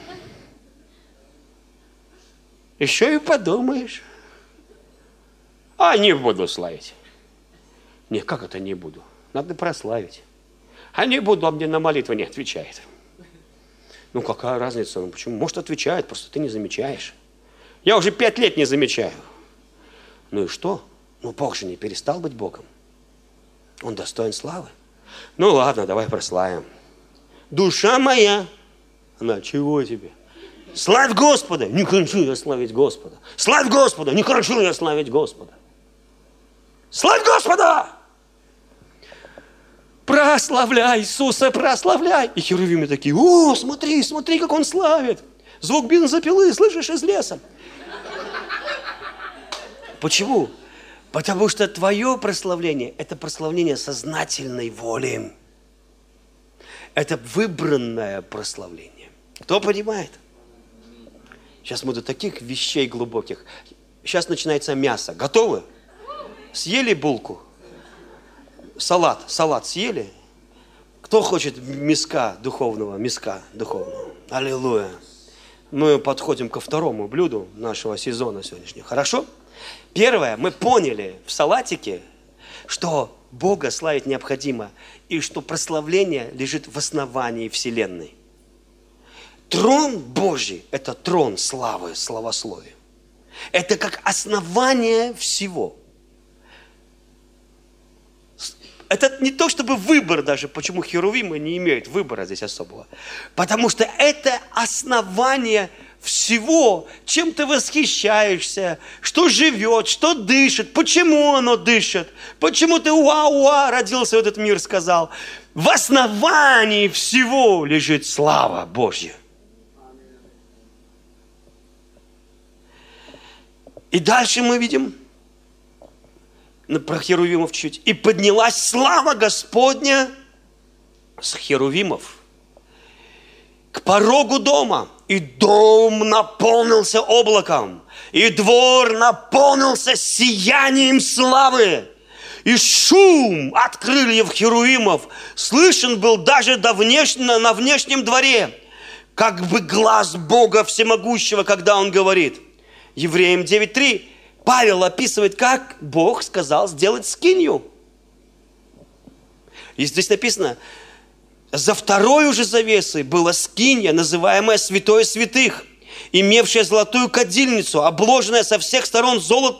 [SPEAKER 1] еще и подумаешь, а не буду славить. Не, как это не буду? Надо прославить. А не буду, а мне на молитву не отвечает. Ну, какая разница? Ну, почему? Может, отвечает, просто ты не замечаешь. Я уже 5 лет не замечаю. Ну и что? Ну, Бог же не перестал быть Богом. Он достоин славы. Ну, ладно, давай прославим. Душа моя, она чего тебе? Славь Господа! Не хочу я славить Господа. Славь Господа! Не хочу я славить Господа. Славь Господа! Прославляй Иисуса, прославляй! И херувимы такие, о, смотри, смотри, как он славит. Звук бензопилы, слышишь, из леса. Почему? Потому что твое прославление – это прославление сознательной воли. Это выбранное прославление. Кто понимает? Сейчас мы до таких вещей глубоких. Сейчас начинается мясо. Готовы? Съели булку? Салат съели? Кто хочет миска духовного? Аллилуйя. Мы подходим ко второму блюду нашего сезона сегодняшнего. Хорошо? Первое, мы поняли в салатике, что Бога славить необходимо, и что прославление лежит в основании Вселенной. Трон Божий – это трон славы, славословия. Это как основание всего. Это не то, чтобы выбор даже, почему херувимы не имеют выбора здесь особого. Потому что это основание всего, чем ты восхищаешься, что живет, что дышит, почему оно дышит, почему ты уа-уа родился в этот мир, сказал. В основании всего лежит слава Божья. И дальше мы видим про херувимов чуть. И поднялась слава Господня с херувимов к порогу дома. И дом наполнился облаком, и двор наполнился сиянием славы. И шум от крыльев херувимов слышен был даже на внешнем дворе, как бы глаз Бога Всемогущего, когда Он говорит. Евреям 9:3 Павел описывает, как Бог сказал сделать скинию. И здесь написано, за второй уже завесой была скинья, называемая Святое Святых, имевшая золотую кадильницу, обложенный со всех сторон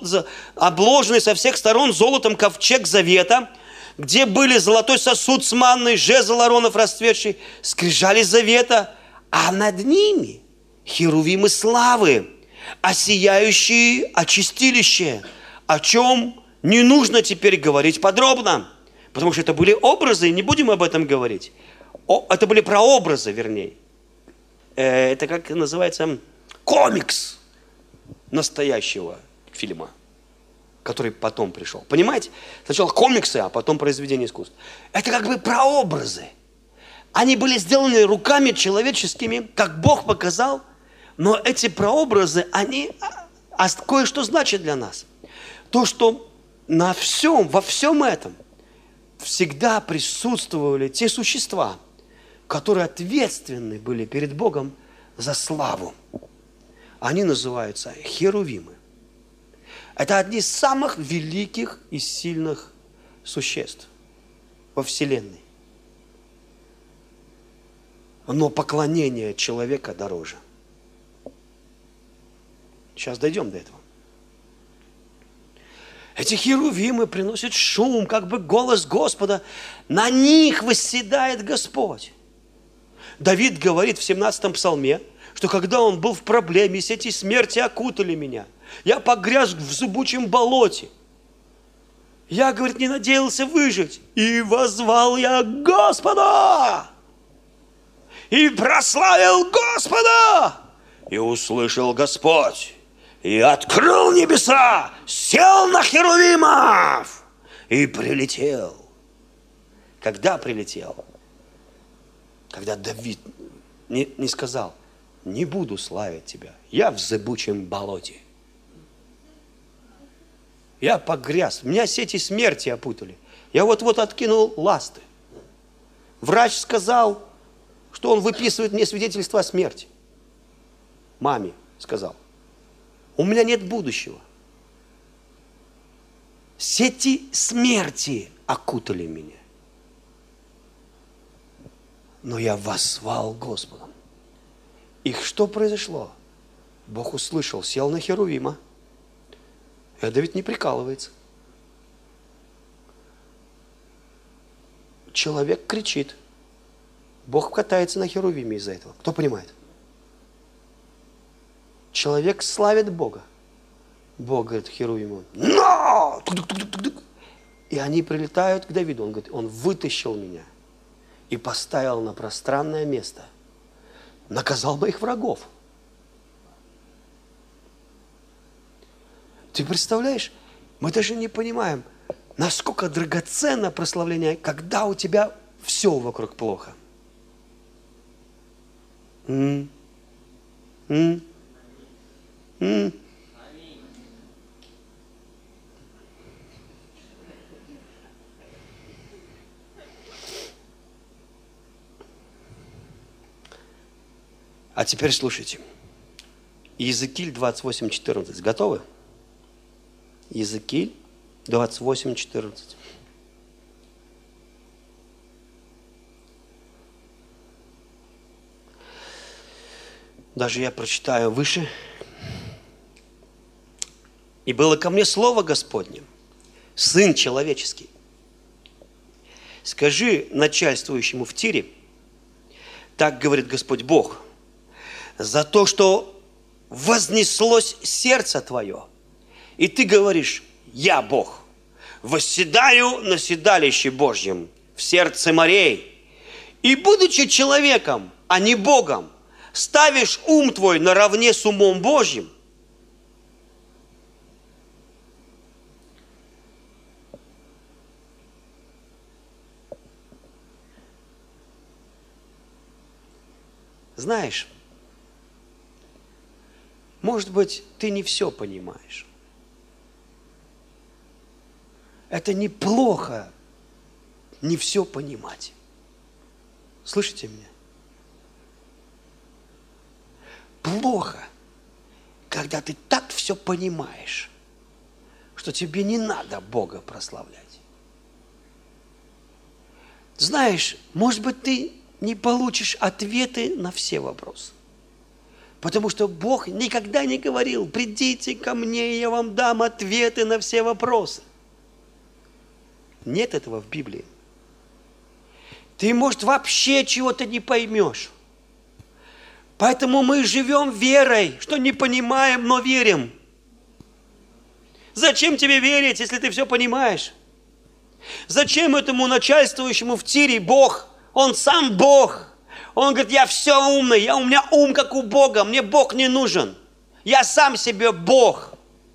[SPEAKER 1] золотом ковчег завета, где были золотой сосуд с манной, жезл Ааронов расцветший, скрижали завета, а над ними херувимы славы, осияющие очистилище, о чем не нужно теперь говорить подробно, потому что это были образы, и не будем об этом говорить. Это были прообразы, вернее. Это как называется комикс настоящего фильма, который потом пришел. Понимаете? Сначала комиксы, а потом произведения искусств. Это как бы прообразы. Они были сделаны руками человеческими, как Бог показал, но эти прообразы, они кое-что значат для нас. То, что во всем этом всегда присутствовали те существа, которые ответственны были перед Богом за славу. Они называются херувимы. Это одни из самых великих и сильных существ во Вселенной. Но поклонение человека дороже. Сейчас дойдем до этого. Эти херувимы приносят шум, как бы голос Господа. На них восседает Господь. Давид говорит в 17-м псалме, что когда он был в проблеме, сети смерти окутали меня. Я погряз в зыбучем болоте. Я, говорит, не надеялся выжить. И воззвал я Господа. И прославил Господа. И услышал Господь. И открыл небеса, сел на херувимов и прилетел. Когда прилетел? Когда Давид не сказал, не буду славить тебя, я в зыбучем болоте. Я погряз, меня сети смерти опутали. Я вот-вот откинул ласты. Врач сказал, что он выписывает мне свидетельство о смерти. Маме сказал. У меня нет будущего. Сети смерти окутали меня. Но я воззвал Господом. И что произошло? Бог услышал, сел на херувима. Это ведь не прикалывается. Человек кричит. Бог катается на херувиме из-за этого. Кто понимает? Человек славит Бога. Бог говорит херувиму, но! И они прилетают к Давиду. Он говорит, он вытащил меня и поставил на пространное место. Наказал моих врагов. Ты представляешь? Мы даже не понимаем, насколько драгоценно прославление, когда у тебя все вокруг плохо. А теперь слушайте. Иезекииль 28:14. Готовы? Иезекииль 28:14. Даже я прочитаю выше. «И было ко мне слово Господне, Сын человеческий, скажи начальствующему в Тире, так говорит Господь Бог, за то, что вознеслось сердце твое, и ты говоришь, я Бог, восседаю на седалище Божьем в сердце морей, и, будучи человеком, а не Богом, ставишь ум твой наравне с умом Божьим». Знаешь, может быть, ты не все понимаешь. Это неплохо не все понимать. Слышите меня? Плохо, когда ты так все понимаешь, что тебе не надо Бога прославлять. Знаешь, может быть, ты не получишь ответы на все вопросы. Потому что Бог никогда не говорил, придите ко мне, я вам дам ответы на все вопросы. Нет этого в Библии. Ты, может, вообще чего-то не поймешь. Поэтому мы живем верой, что не понимаем, но верим. Зачем тебе верить, если ты все понимаешь? Зачем этому начальствующему в Тире Бог? Он сам Бог. Он говорит, я все умный, у меня ум как у Бога, мне Бог не нужен. Я сам себе Бог.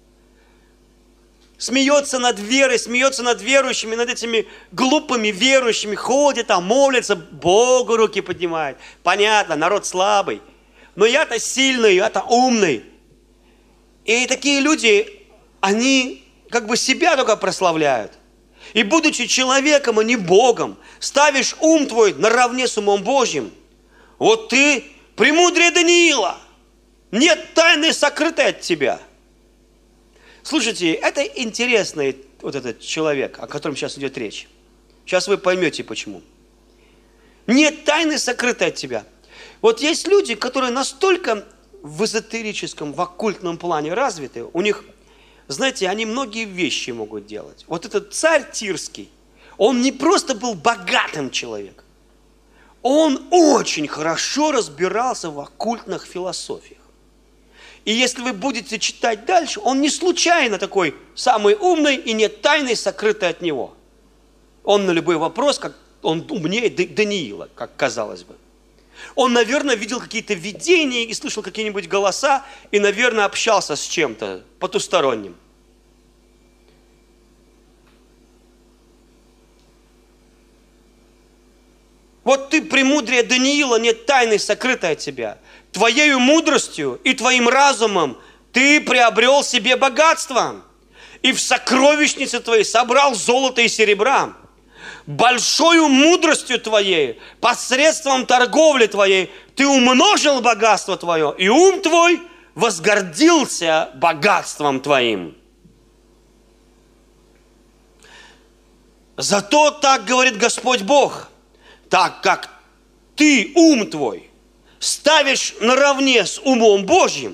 [SPEAKER 1] Смеется над верой, смеется над верующими, над этими глупыми верующими, ходит там, молится, Богу руки поднимает. Понятно, народ слабый. Но я-то сильный, я-то умный. И такие люди, они как бы себя только прославляют. И будучи человеком, а не Богом, ставишь ум твой наравне с умом Божьим. Вот ты премудрее Даниила. Нет тайны, сокрытой от тебя. Слушайте, это интересный вот этот человек, о котором сейчас идет речь. Сейчас вы поймете, почему. Нет тайны, сокрытой от тебя. Вот есть люди, которые настолько в эзотерическом, в оккультном плане развиты, у них, знаете, они многие вещи могут делать. Вот этот царь Тирский, он не просто был богатым человеком, он очень хорошо разбирался в оккультных философиях. И если вы будете читать дальше, он не случайно такой самый умный и нет тайны, сокрытой от него. Он на любой вопрос, как он умнее Даниила, как казалось бы. Он, наверное, видел какие-то видения и слышал какие-нибудь голоса, и, наверное, общался с чем-то потусторонним. Вот ты премудрее Даниила, нет тайны, сокрытой от тебя. Твоею мудростью и твоим разумом ты приобрел себе богатство. И в сокровищнице твоей собрал золото и серебра. Большою мудростью твоей, посредством торговли твоей, ты умножил богатство твое, и ум твой возгордился богатством твоим. Зато так говорит Господь Бог, так как ты, ум твой, ставишь наравне с умом Божьим.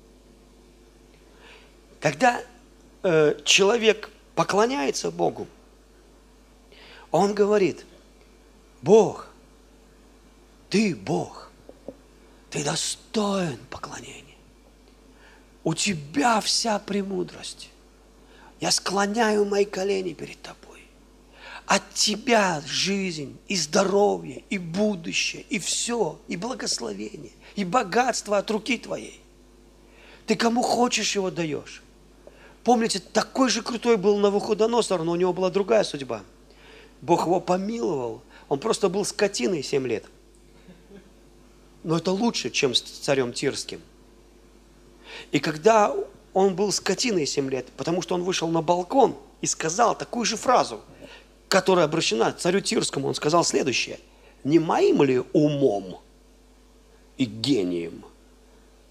[SPEAKER 1] Когда человек поклоняется Богу, он говорит, Бог, ты Бог, ты достоин поклонения. У тебя вся премудрость. Я склоняю мои колени перед тобой. От тебя жизнь, и здоровье, и будущее, и все, и благословение, и богатство от руки твоей. Ты кому хочешь его даешь. Помните, такой же крутой был Навуходоносор, но у него была другая судьба. Бог его помиловал. Он просто был скотиной 7 лет. Но это лучше, чем с царем Тирским. И когда он был скотиной 7 лет, потому что он вышел на балкон и сказал такую же фразу, которая обращена к царю Тирскому, он сказал следующее. Не моим ли умом и гением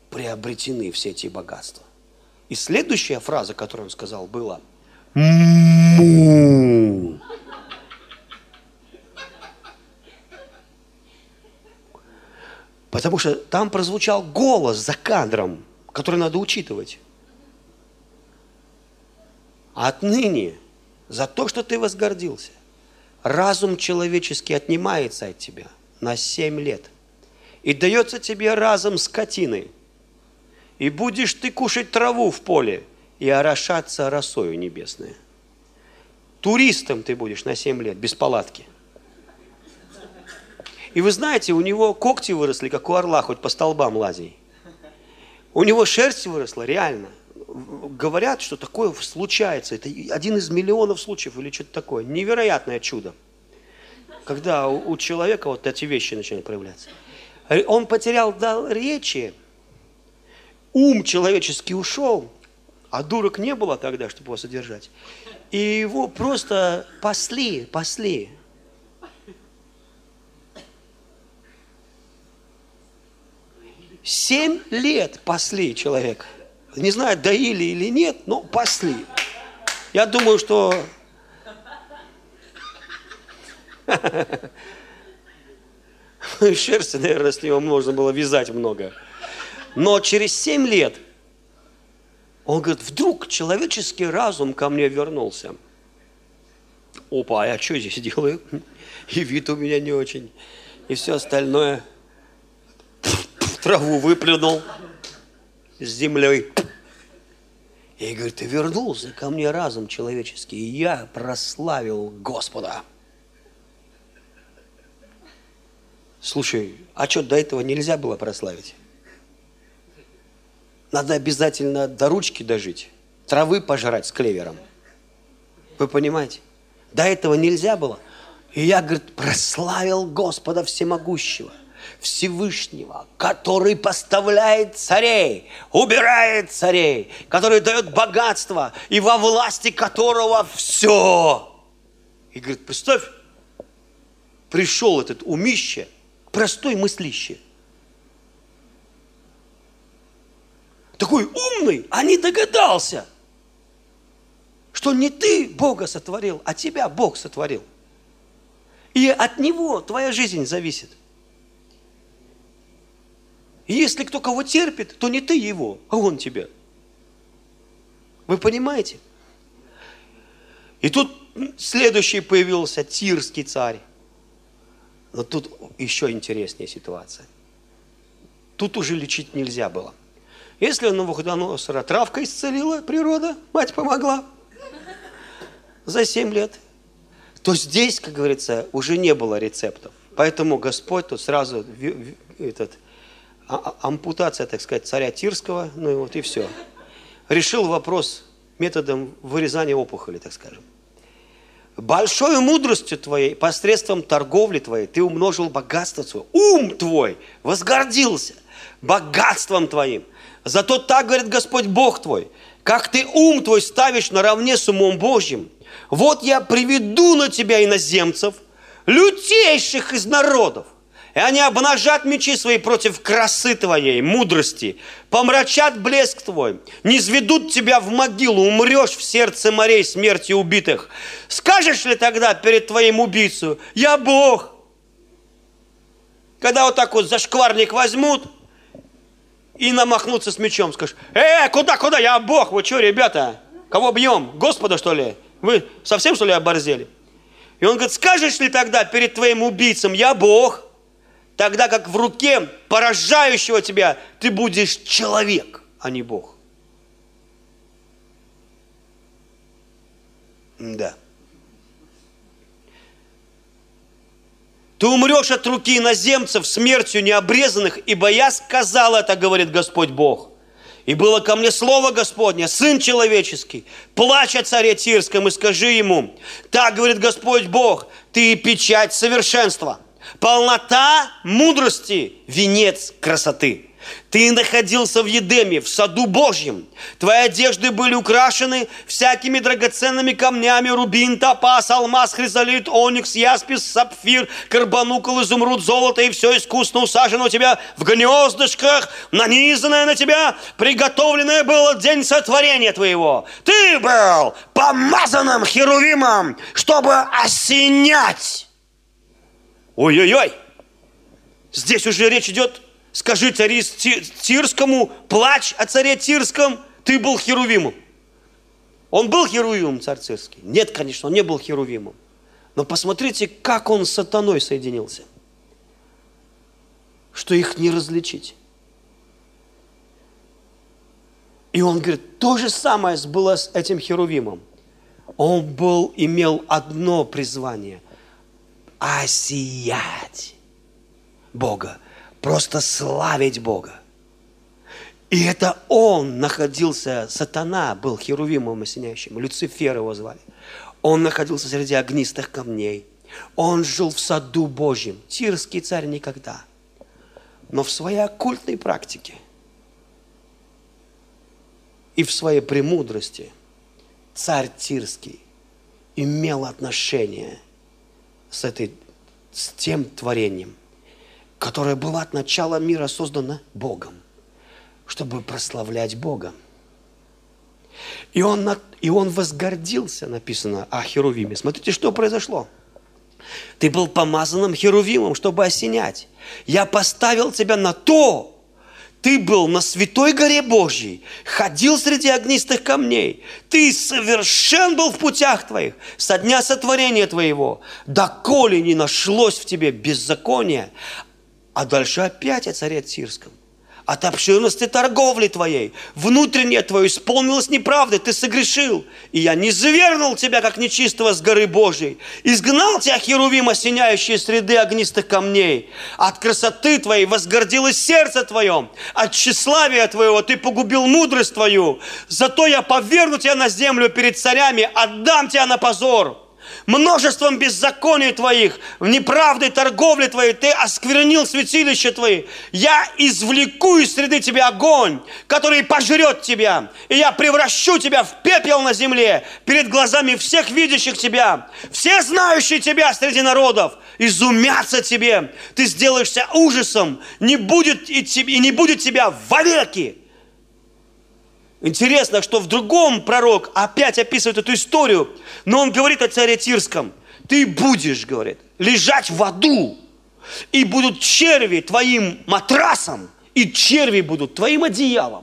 [SPEAKER 1] приобретены все эти богатства? И следующая фраза, которую он сказал, была Му. Потому что там прозвучал голос за кадром, который надо учитывать. Отныне за то, что ты возгордился, разум человеческий отнимается от тебя на 7 лет. И дается тебе разум скотины. И будешь ты кушать траву в поле и орошаться росою небесной. Туристом ты будешь на 7 лет, без палатки. И вы знаете, у него когти выросли, как у орла, хоть по столбам лазей. У него шерсть выросла, реально. Говорят, что такое случается. Это 1 из миллионов случаев или что-то такое. Невероятное чудо. Когда у человека вот эти вещи начинают проявляться. Он потерял дар речи, ум человеческий ушел, а дурок не было тогда, чтобы его содержать. И его просто пасли. 7 лет пасли человека. Не знаю, доили или нет, но пасли. Я думаю, что... Шерсти, наверное, с него можно было вязать много. Но через 7 лет он говорит, вдруг человеческий разум ко мне вернулся. Опа, а я что здесь делаю? И вид у меня не очень. И все остальное. Траву выплюнул с землей. И говорит, ты вернулся ко мне разум человеческий, и я прославил Господа. Слушай, а что, до этого нельзя было прославить? Надо обязательно до ручки дожить, травы пожрать с клевером. Вы понимаете? До этого нельзя было. И я, говорит, прославил Господа Всемогущего, Всевышнего, который поставляет царей, убирает царей, который дает богатство, и во власти которого все. И говорит, представь, пришел этот умище, простой мыслище, такой умный, а не догадался, что не ты Бога сотворил, а тебя Бог сотворил. И от Него твоя жизнь зависит. И если кто кого терпит, то не ты его, а он тебя. Вы понимаете? И тут следующий появился тирский царь. Но тут еще интереснее ситуация. Тут уже лечить нельзя было. Если Навуходоносора травка исцелила, природа, мать помогла, за 7 лет, то здесь, как говорится, уже не было рецептов. Поэтому Господь тут сразу ампутация, так сказать, царя Тирского, ну и вот и все. Решил вопрос методом вырезания опухоли, так скажем. Большой мудростью твоей, посредством торговли твоей, ты умножил богатство свое. Ум твой возгордился богатством твоим. Зато так говорит Господь Бог твой, как ты ум твой ставишь наравне с умом Божьим. Вот я приведу на тебя иноземцев, лютейших из народов. И они обнажат мечи свои против красы твоей, мудрости, помрачат блеск твой, низведут тебя в могилу, умрешь в сердце морей смерти убитых. Скажешь ли тогда перед твоим убийцей, я Бог? Когда вот так вот зашкварник возьмут и намахнутся с мечом, скажешь, куда, я Бог, вы что, ребята, кого бьем, Господа, что ли? Вы совсем, что ли, оборзели? И он говорит, скажешь ли тогда перед твоим убийцем, я Бог? Тогда как в руке поражающего тебя ты будешь человек, а не Бог. Да. Ты умрешь от руки иноземцев смертью необрезанных, ибо я сказал это, говорит Господь Бог. И было ко мне слово Господне, Сын человеческий, плачь о царе Тирском и скажи ему, так говорит Господь Бог, ты печать совершенства. Полнота мудрости – венец красоты. Ты находился в Едеме, в саду Божьем. Твои одежды были украшены всякими драгоценными камнями: рубин, топаз, алмаз, хризолит, оникс, яспис, сапфир, карбункул, изумруд, золото, и все искусно усажено у тебя в гнездышках, нанизанное на тебя, приготовленное было в день сотворения твоего. Ты был помазанным херувимом, чтобы осенять. Ой-ой-ой! Здесь уже речь идет. Скажи царю Тирскому, плачь о царе Тирском, ты был херувимом. Он был херувимом, царь Тирский? Нет, конечно, он не был херувимом. Но посмотрите, как он с сатаной соединился. Что их не различить. И он говорит, то же самое было с этим херувимом. Он имел одно призвание – осиять Бога. Просто славить Бога. И это он находился, сатана был херувимом осеняющим, Люцифер его звали. Он находился среди огнистых камней. Он жил в саду Божьем. Тирский царь никогда. Но в своей оккультной практике и в своей премудрости царь Тирский имел отношение с тем творением, которая была от начала мира создана Богом, чтобы прославлять Бога. И он возгордился, написано о херувиме. Смотрите, что произошло. Ты был помазанным херувимом, чтобы осенять. Я поставил тебя на то. Ты был на святой горе Божьей, ходил среди огнистых камней. Ты совершен был в путях твоих со дня сотворения твоего, доколе не нашлось в тебе беззакония. А дальше опять о царе Тирском. От обширности торговли твоей, внутреннее твое исполнилось неправдой, ты согрешил. И я низвергнул тебя, как нечистого, с горы Божьей. Изгнал тебя, херувим, осеняющие среды огнистых камней. От красоты твоей возгордилось сердце твое. От тщеславия твоего ты погубил мудрость твою. Зато я поверну тебя на землю перед царями, отдам тебя на позор. Множеством беззаконий твоих, в неправдой торговле твоей ты осквернил святилища твои. Я извлеку из среды тебя огонь, который пожрет тебя. И я превращу тебя в пепел на земле перед глазами всех видящих тебя. Все знающие тебя среди народов изумятся тебе. Ты сделаешься ужасом, не будет тебя вовеки. Интересно, что в другом пророк опять описывает эту историю, но он говорит о царе Тирском. Ты будешь, говорит, лежать в аду, и будут черви твоим матрасом, и черви будут твоим одеялом.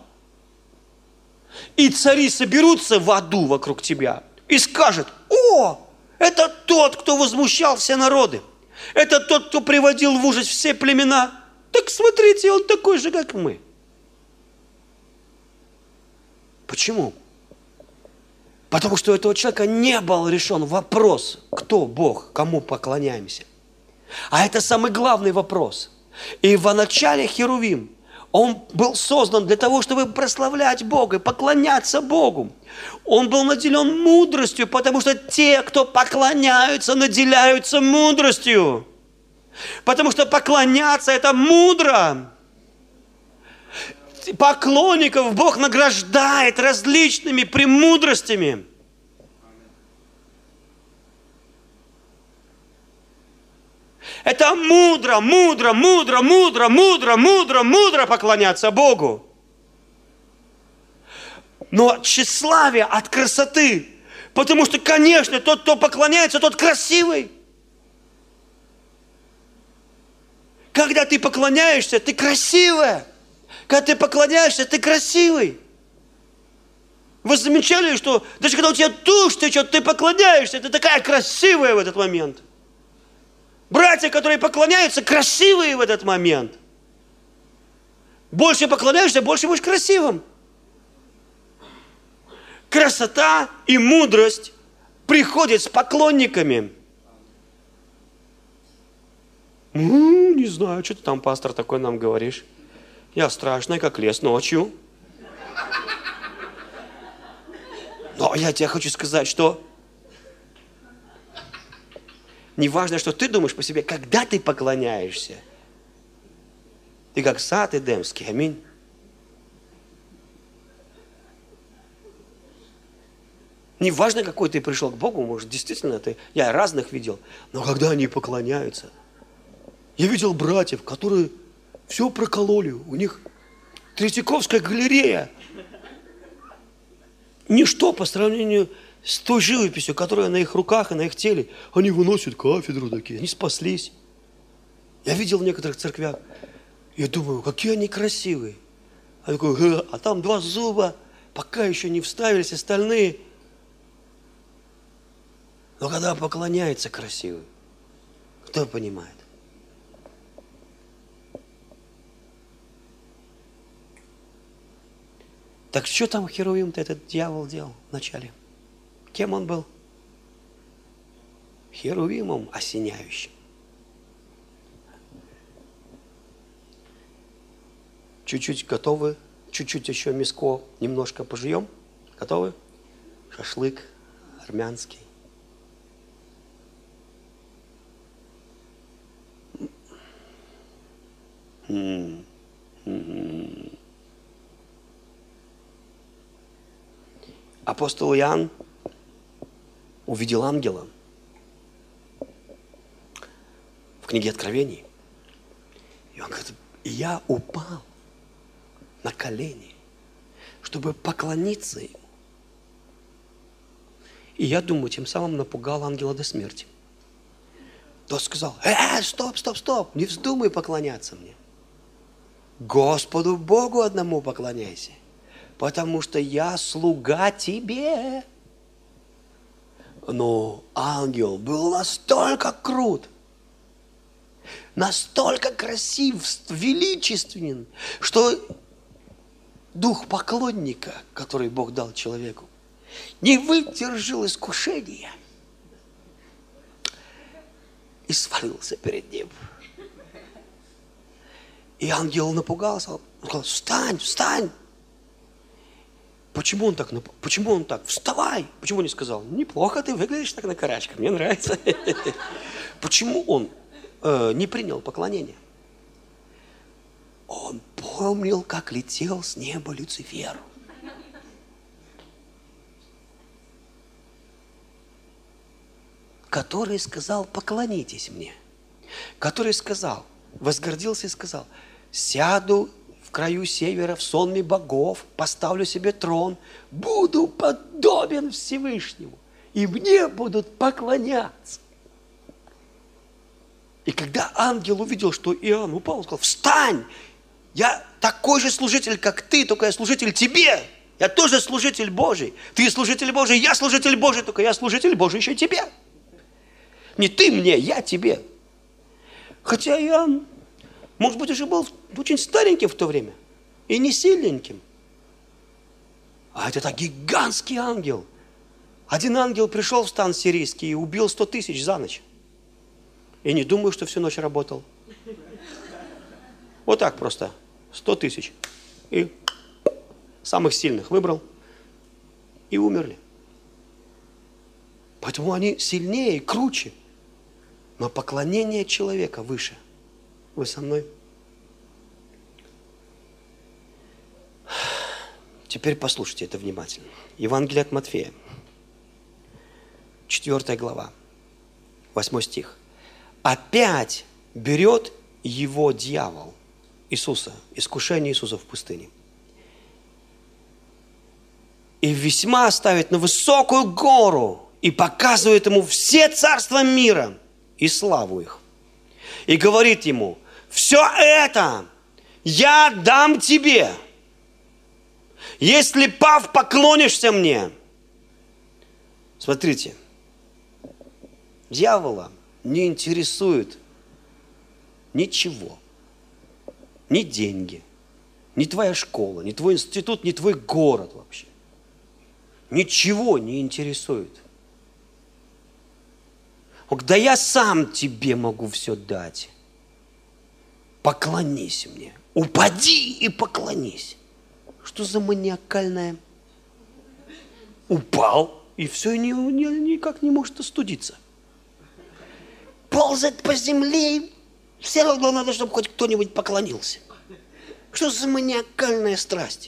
[SPEAKER 1] И цари соберутся в аду вокруг тебя и скажут: о, это тот, кто возмущал все народы. Это тот, кто приводил в ужас все племена. Так смотрите, он такой же, как мы. Почему? Потому что у этого человека не был решен вопрос, кто Бог, кому поклоняемся. А это самый главный вопрос. И в начале херувим, он был создан для того, чтобы прославлять Бога, поклоняться Богу. Он был наделен мудростью, потому что те, кто поклоняются, наделяются мудростью. Потому что поклоняться – это мудро. Поклонников Бог награждает различными премудростями. Это мудро поклоняться Богу. Но тщеславие от красоты. Потому что, конечно, тот, кто поклоняется, тот красивый. Когда ты поклоняешься, ты красивая. Когда ты поклоняешься, ты красивый. Вы замечали, что даже когда у тебя тушь течет, ты поклоняешься, ты такая красивая в этот момент. Братья, которые поклоняются, красивые в этот момент. Больше поклоняешься, больше будешь красивым. Красота и мудрость приходят с поклонниками. Не знаю, что ты там, пастор, такой нам говоришь. Я страшная, как лес ночью. Но я тебе хочу сказать, что Не важно, что ты думаешь по себе, когда ты поклоняешься. Ты как сад Эдемский. Аминь. Не важно, какой ты пришел к Богу, может, действительно, я разных видел, но когда они поклоняются, я видел братьев, которые все прокололи, у них Третьяковская галерея. Ничто по сравнению с той живописью, которая на их руках и на их теле. Они выносят кафедру такие, они спаслись. Я видел в некоторых церквях, я думаю, какие они красивые. А такой, а там 2 зуба, пока еще не вставились остальные. Но когда поклоняется красивый, кто понимает? Так что там Херувим-то этот дьявол делал вначале? Кем он был? Херувимом осеняющим. Чуть-чуть готовы? Чуть-чуть еще мяско немножко пожуем? Готовы? Шашлык армянский. Апостол Иоанн увидел ангела в книге Откровений. И он говорит, я упал на колени, чтобы поклониться ему. И я думаю, тем самым напугал ангела до смерти. Тот сказал, стоп, не вздумай поклоняться мне. Господу Богу одному поклоняйся, потому что я слуга тебе. Но ангел был настолько крут, настолько красив, величественен, что дух поклонника, который Бог дал человеку, не выдержал искушения и свалился перед ним. И ангел напугался, он сказал, встань. Почему он так? Вставай! Почему не сказал? Неплохо ты выглядишь так на карачках, мне нравится. Почему он не принял поклонение? Он помнил, как летел с неба Люцифер. Который сказал, поклонитесь мне. Который сказал, возгордился и сказал, сяду в краю севера, в сонме богов, поставлю себе трон, буду подобен Всевышнему, и мне будут поклоняться. И когда ангел увидел, что Иоанн упал, он сказал, встань, я такой же служитель, как ты, только я служитель тебе. Я тоже служитель Божий. Ты служитель Божий, я служитель Божий, только я служитель Божий еще и тебе. Не ты мне, я тебе. Хотя Иоанн, может быть, уже был очень стареньким в то время и не сильненьким. А это гигантский ангел. Один ангел пришел в стан сирийский и убил 100 000 за ночь. И не думаю, что всю ночь работал. Вот так просто. 100 000. И самых сильных выбрал. И умерли. Поэтому они сильнее и круче. Но поклонение человека выше. Вы со мной? Теперь послушайте это внимательно. Евангелие от Матфея. 4 глава. 8 стих. Опять берет его дьявол, Иисуса, искушение Иисуса в пустыне. И весьма ставит на высокую гору и показывает ему все царства мира и славу их. И говорит ему, все это я дам тебе, если, пав, поклонишься мне. Смотрите, дьявола не интересует ничего, ни деньги, ни твоя школа, ни твой институт, ни твой город вообще. Ничего не интересует. Он говорит, да я сам тебе могу все дать. Поклонись мне. Упади и поклонись. Что за маниакальное? Упал, и все, никак не может остудиться. ползать по земле. Все равно надо, чтобы хоть кто-нибудь поклонился. Что за маниакальная страсть?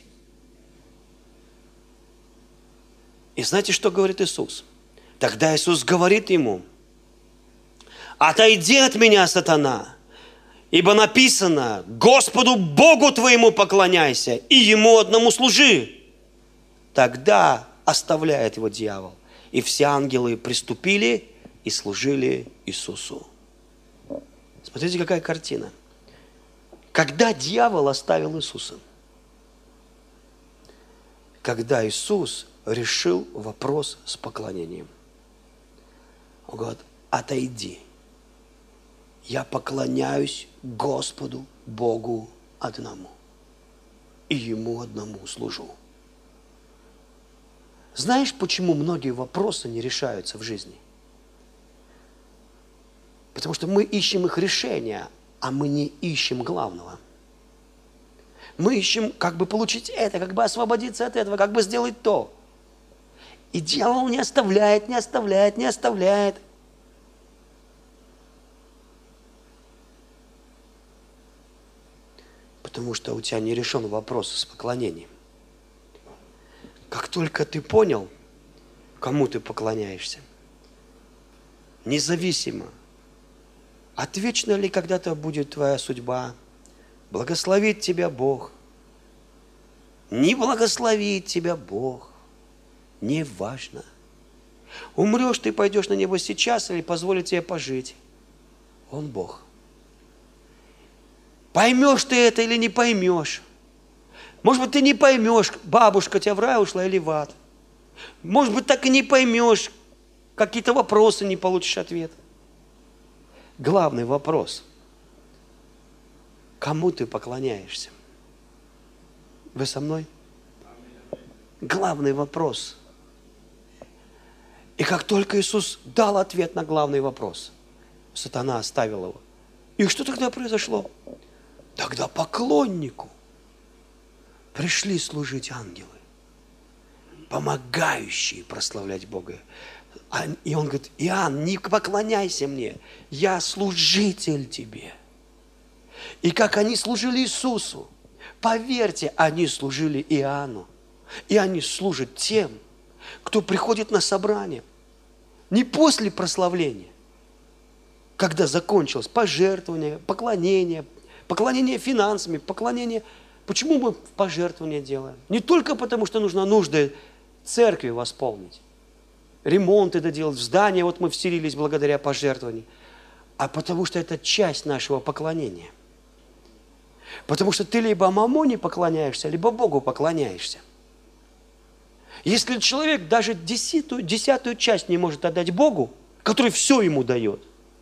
[SPEAKER 1] И знаете, что говорит Иисус? Тогда Иисус говорит ему: отойди от меня, сатана, ибо написано: Господу Богу твоему поклоняйся и Ему одному служи. Тогда оставляет его дьявол. И все ангелы приступили и служили Иисусу. Смотрите, какая картина. Когда дьявол оставил Иисуса? Когда Иисус решил вопрос с поклонением. Он говорит: отойди. Я поклоняюсь Господу Богу одному. И Ему одному служу. Знаешь, почему многие вопросы не решаются в жизни? Потому что мы ищем их решения, а мы не ищем главного. Мы ищем, как бы получить это, как бы освободиться от этого, как бы сделать то. И дьявол не оставляет. Потому что у тебя не решен вопрос с поклонением. Как только ты понял, кому ты поклоняешься, независимо, от вечно ли когда-то будет твоя судьба, благословит тебя Бог, не благословит тебя Бог, не важно. Умрешь ты, пойдешь на небо сейчас или позволит тебе пожить. Он Бог. Поймешь ты это или не поймешь. Может быть, ты не поймешь, бабушка тебя в рай ушла или в ад. Может быть, так и не поймешь, какие-то вопросы не получишь ответ. Главный вопрос: кому ты поклоняешься? Вы со мной? Главный вопрос. И как только Иисус дал ответ на главный вопрос, сатана оставил его. И что тогда произошло? Тогда поклоннику пришли служить ангелы, помогающие прославлять Бога. И он говорит: Иоанн, не поклоняйся мне, я служитель тебе. И как они служили Иисусу, поверьте, они служили Иоанну. И они служат тем, кто приходит на собрание. Не после прославления, когда закончилось пожертвование, поклонение финансами, поклонение. Почему мы пожертвования делаем? Не только потому, что нужно нужды церкви восполнить, ремонты доделать, в здание вот мы вселились благодаря пожертвованию, а потому что это часть нашего поклонения. Потому что ты либо мамоне поклоняешься, либо Богу поклоняешься. Если человек даже десятую часть не может отдать Богу, который все ему дает,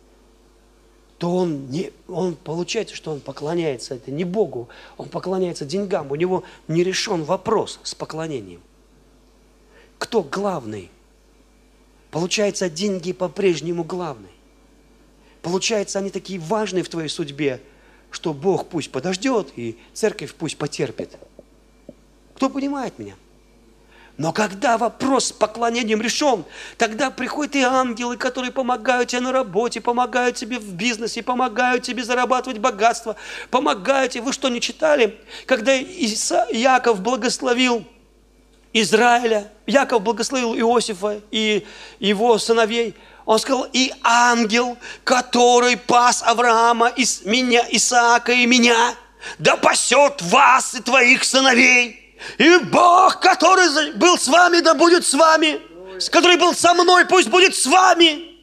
[SPEAKER 1] то он получается, что он поклоняется это не Богу, он поклоняется деньгам. У него не решен вопрос с поклонением. Кто главный? Получается, деньги по-прежнему главные. Получается, они такие важные в твоей судьбе, что Бог пусть подождет, и церковь пусть потерпит. Кто понимает меня? Но когда вопрос с поклонением решен, тогда приходят и ангелы, которые помогают тебе на работе, помогают тебе в бизнесе, помогают тебе зарабатывать богатство, помогают тебе. Вы что, не читали? Когда Яков благословил Израиля, Яков благословил Иосифа и его сыновей, он сказал: и ангел, который пас Авраама, Исаака и меня, да пасет вас и твоих сыновей. И Бог, который был с вами, да будет с вами. Который был со мной, пусть будет с вами.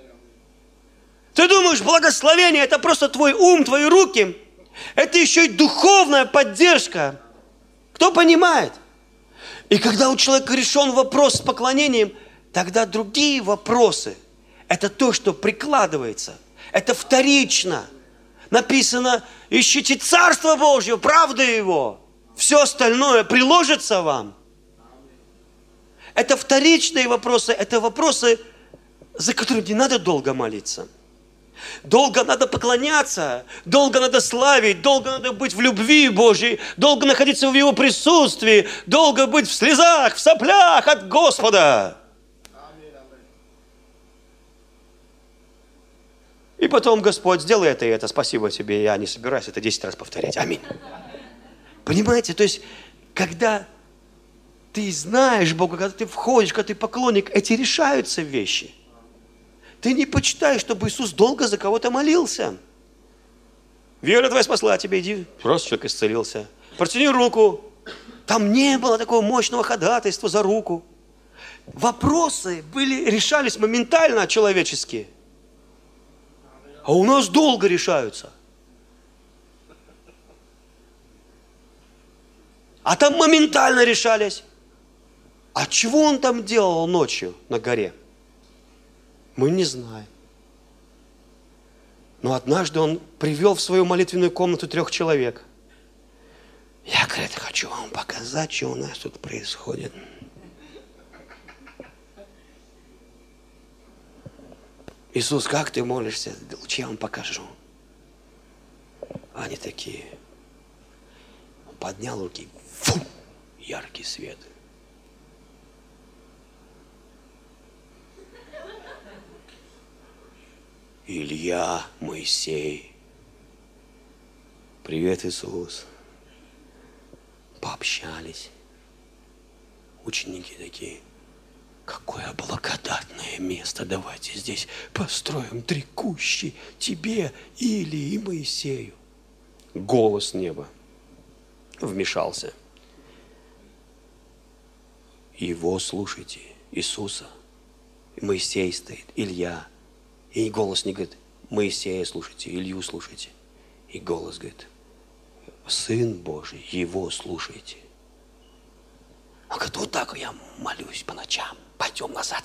[SPEAKER 1] Ты думаешь, благословение – это просто твой ум, твои руки? Это еще и духовная поддержка. Кто понимает? И когда у человека решен вопрос с поклонением, тогда другие вопросы – это то, что прикладывается. Это вторично. Написано: ищите Царство Божье, правду Его. Все остальное приложится вам. Это вторичные вопросы, это вопросы, за которые не надо долго молиться. Долго надо поклоняться, долго надо славить, долго надо быть в любви Божьей, долго находиться в Его присутствии, долго быть в слезах, в соплях от Господа. И потом, Господь, сделай это и это, спасибо тебе, я не собираюсь это 10 раз повторять. Аминь. Понимаете, то есть, когда ты знаешь Бога, когда ты входишь, когда ты поклонник, эти решаются вещи. Ты не почитаешь, чтобы Иисус долго за кого-то молился. Вера твоя спасла тебя, иди. Просто человек исцелился. Протяни руку. Там не было такого мощного ходатайства за руку. Вопросы решались моментально человеческие. А у нас долго решаются. А там моментально решались. А чего он там делал ночью на горе? Мы не знаем. Но однажды он привел в свою молитвенную комнату 3 человек. Я, говорит, хочу вам показать, что у нас тут происходит. Иисус, как ты молишься? Лучше я вам покажу. Они такие. Он поднял руки. Фу! Яркий свет. Илья, Моисей. Привет, Иисус. Пообщались. Ученики такие. Какое благодатное место. Давайте здесь построим 3 кущи тебе, Илии и Моисею. Голос неба вмешался. Его слушайте, Иисуса. Моисей стоит, Илья. И голос не говорит, Моисея слушайте, Илью слушайте. И голос говорит, Сын Божий, Его слушайте. Он говорит, вот так я молюсь по ночам. Пойдем назад.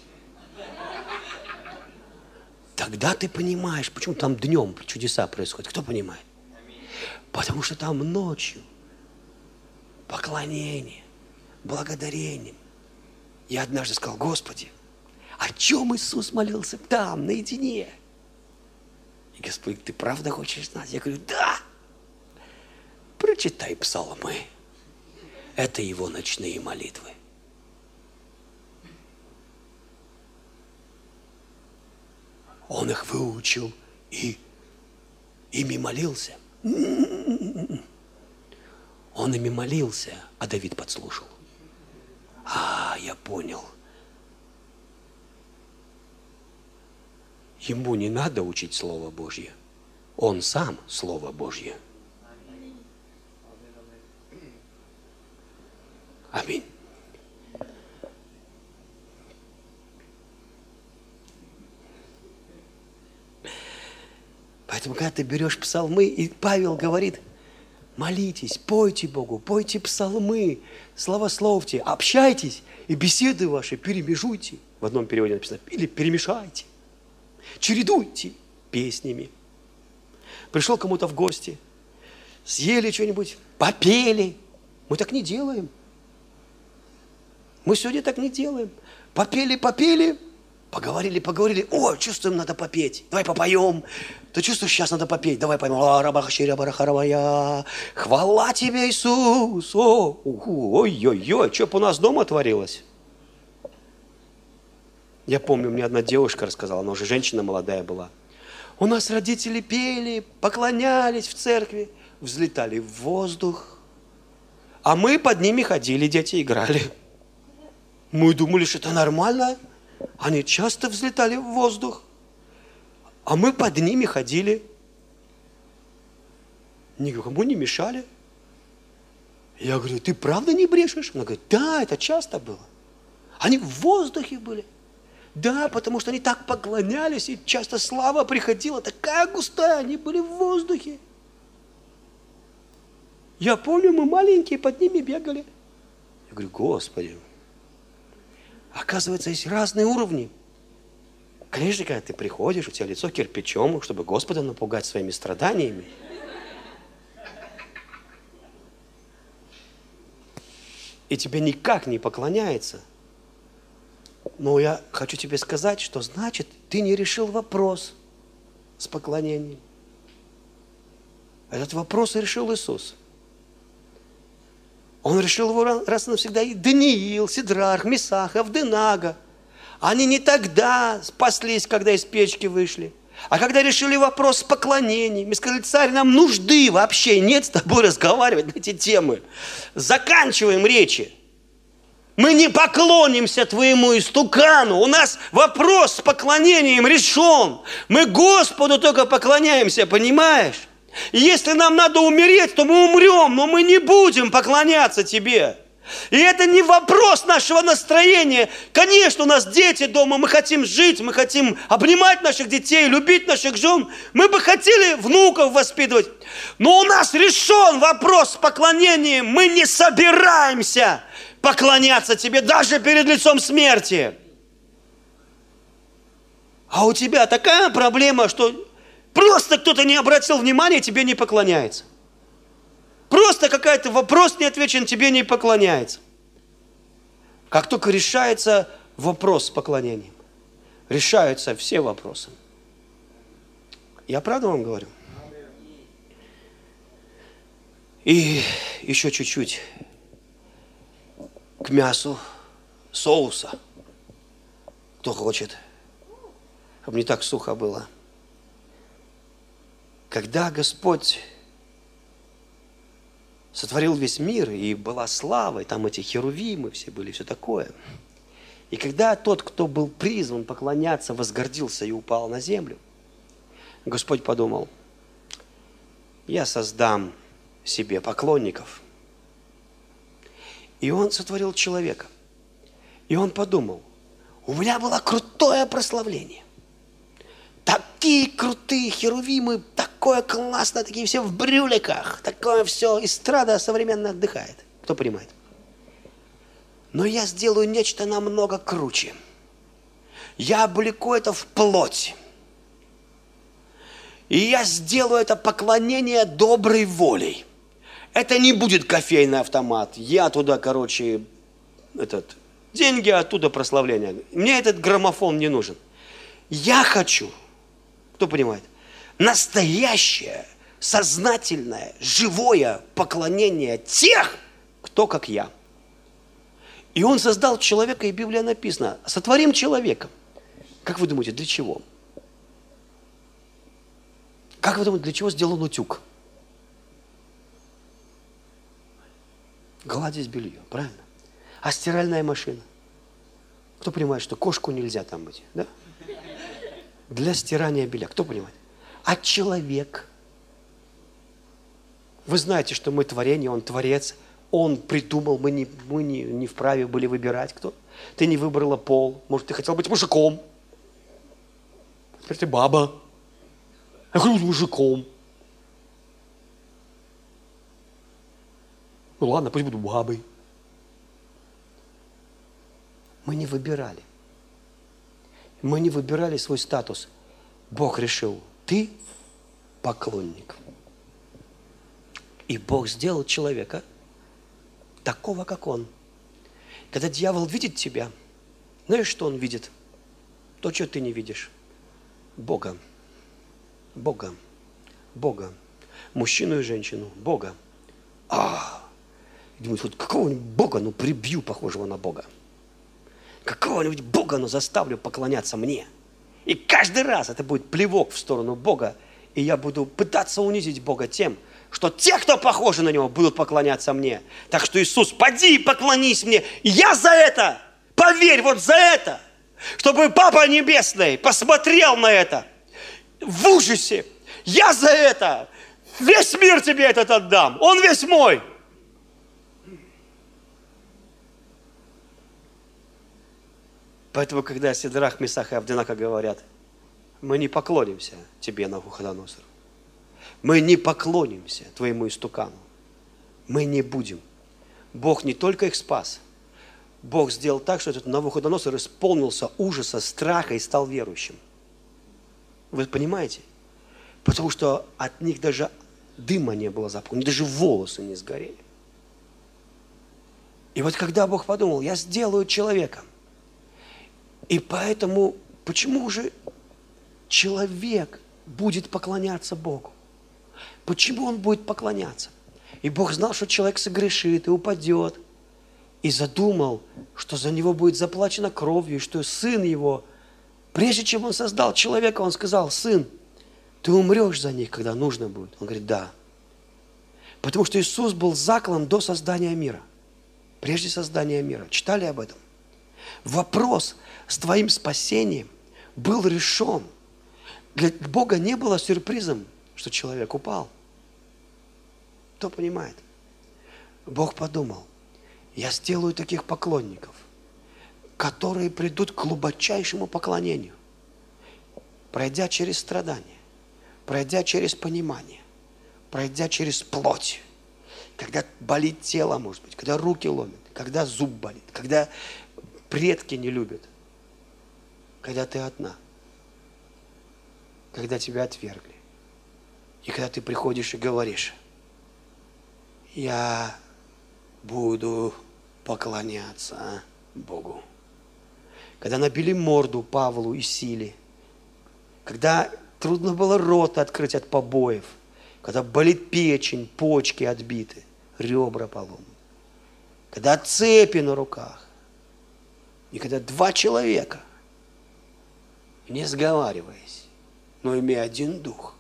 [SPEAKER 1] Тогда ты понимаешь, почему там днем чудеса происходят. Кто понимает? Потому что там ночью поклонение, благодарение. Я однажды сказал, Господи, о чем Иисус молился там, наедине? И Господь, ты правда хочешь знать? Я говорю, да. Прочитай псалмы. Это его ночные молитвы. Он их выучил и ими молился. Он ими молился, а Давид подслушал. Я понял. Ему не надо учить Слово Божье. Он сам Слово Божье. Аминь. Поэтому, когда ты берешь псалмы, и Павел говорит, молитесь, пойте Богу, пойте псалмы, славословьте, общайтесь, и беседы ваши перемежуйте. В одном переводе написано, или перемешайте, чередуйте песнями. Пришел кому-то в гости, съели что-нибудь, попели. Мы так не делаем. Мы сегодня так не делаем. Попели, поговорили. О, чувствуем, надо попеть. Давай попоем. Ты чувствуешь, сейчас надо попеть. Давай поем. Хвала тебе, Иисус. Ой-ой-ой, что бы у нас дома творилось? Я помню, мне одна девушка рассказала, она уже женщина молодая была. У нас родители пели, поклонялись в церкви, взлетали в воздух. А мы под ними ходили, дети играли. Мы думали, что это нормально. Они часто взлетали в воздух. А мы под ними ходили. Никому не мешали. Я говорю, ты правда не брешешь? Она говорит, да, это часто было. Они в воздухе были. Да, потому что они так поклонялись, и часто слава приходила такая густая, они были в воздухе. Я помню, мы маленькие под ними бегали. Я говорю, Господи, оказывается, есть разные уровни. Конечно, когда ты приходишь, у тебя лицо кирпичом, чтобы Господа напугать своими страданиями. И тебе никак не поклоняется. Но я хочу тебе сказать, что значит, ты не решил вопрос с поклонением. Этот вопрос решил Иисус. Он решил его раз и навсегда. И Даниил, Сидрах, Месах, Авденага. Они не тогда спаслись, когда из печки вышли. А когда решили вопрос с поклонением, мы сказали: царь, нам нужды вообще нет с тобой разговаривать на эти темы. Заканчиваем речи. Мы не поклонимся твоему истукану. У нас вопрос с поклонением решен. Мы Господу только поклоняемся, понимаешь? И если нам надо умереть, то мы умрем, но мы не будем поклоняться тебе. И это не вопрос нашего настроения. Конечно, у нас дети дома, мы хотим жить, мы хотим обнимать наших детей, любить наших жен. Мы бы хотели внуков воспитывать. Но у нас решен вопрос с поклонением. Мы не собираемся поклоняться тебе даже перед лицом смерти. А у тебя такая проблема, что просто кто-то не обратил внимания, тебе не поклоняется. Просто какой-то вопрос не отвечен, тебе не поклоняется. Как только решается вопрос с поклонением, решаются все вопросы. Я правду вам говорю? И еще чуть-чуть к мясу соуса. Кто хочет, чтобы не так сухо было. Когда Господь сотворил весь мир, и была слава, и там эти херувимы все были, все такое. И когда тот, кто был призван поклоняться, возгордился и упал на землю, Господь подумал: я создам себе поклонников. И Он сотворил человека. И Он подумал: у меня было крутое прославление. Такие крутые херувимы, такое классно, такие все в брюликах, такое все, эстрада современно отдыхает. Кто понимает? Но я сделаю нечто намного круче. Я облеку это в плоть. И я сделаю это поклонение доброй волей. Это не будет кофейный автомат. Я туда, деньги, оттуда прославление. Мне этот граммофон не нужен. Я хочу, кто понимает, настоящее, сознательное, живое поклонение тех, кто как я. И Он создал человека, и Библия написано: сотворим человека. Как вы думаете, для чего? Как вы думаете, для чего сделан утюг? Гладить белье, правильно? А стиральная машина? Кто понимает, что кошку нельзя там быть, да? Для стирания белья. Кто понимает? А человек? Вы знаете, что мы творение, Он творец. Он придумал, мы не вправе были выбирать. Кто? Ты не выбрала пол. Может, ты хотел быть мужиком. Теперь ты баба. Я хочу быть мужиком. Ну ладно, пусть буду бабой. Мы не выбирали. Мы не выбирали свой статус. Бог решил: ты поклонник. И Бог сделал человека такого, как он. Когда дьявол видит тебя, знаешь, что он видит? То, что ты не видишь. Бога. Бога. Бога. Мужчину и женщину. Бога. Думаю, вот какого-нибудь Бога, прибью похожего на Бога. Какого-нибудь Бога, заставлю поклоняться мне. И каждый раз это будет плевок в сторону Бога. И я буду пытаться унизить Бога тем, что те, кто похожи на Него, будут поклоняться мне. Так что, Иисус, поди и поклонись мне. И я за это, поверь, вот за это, чтобы Папа Небесный посмотрел на это в ужасе. Я за это весь мир тебе этот отдам. Он весь мой. Поэтому, когда Сидрах, Месах и Авденаго говорят: мы не поклонимся тебе, Навуходоносор. Мы не поклонимся твоему истукану. Мы не будем. Бог не только их спас. Бог сделал так, что этот Навуходоносор исполнился ужаса, страха и стал верующим. Вы понимаете? Потому что от них даже дыма не было запаха, у них даже волосы не сгорели. И вот когда Бог подумал: я сделаю человека. И поэтому, почему же человек будет поклоняться Богу? Почему он будет поклоняться? И Бог знал, что человек согрешит и упадет. И задумал, что за него будет заплачено кровью, и что сын его Прежде чем Он создал человека, Он сказал: сын, ты умрешь за них, когда нужно будет. Он говорит: да. Потому что Иисус был заклан до создания мира. Прежде создания мира. Читали об этом? Вопрос с твоим спасением был решен. Для Бога не было сюрпризом, что человек упал. Кто понимает? Бог подумал: я сделаю таких поклонников, которые придут к глубочайшему поклонению, пройдя через страдания, пройдя через понимание, пройдя через плоть, когда болит тело, может быть, когда руки ломят, когда зуб болит, когда предки не любят, когда ты одна, когда тебя отвергли, и когда ты приходишь и говоришь: я буду поклоняться Богу. Когда набили морду Павлу и Силе, когда трудно было рот открыть от побоев, когда болит печень, почки отбиты, ребра поломаны, когда цепи на руках, и когда два человека, не сговариваясь, но имея один дух: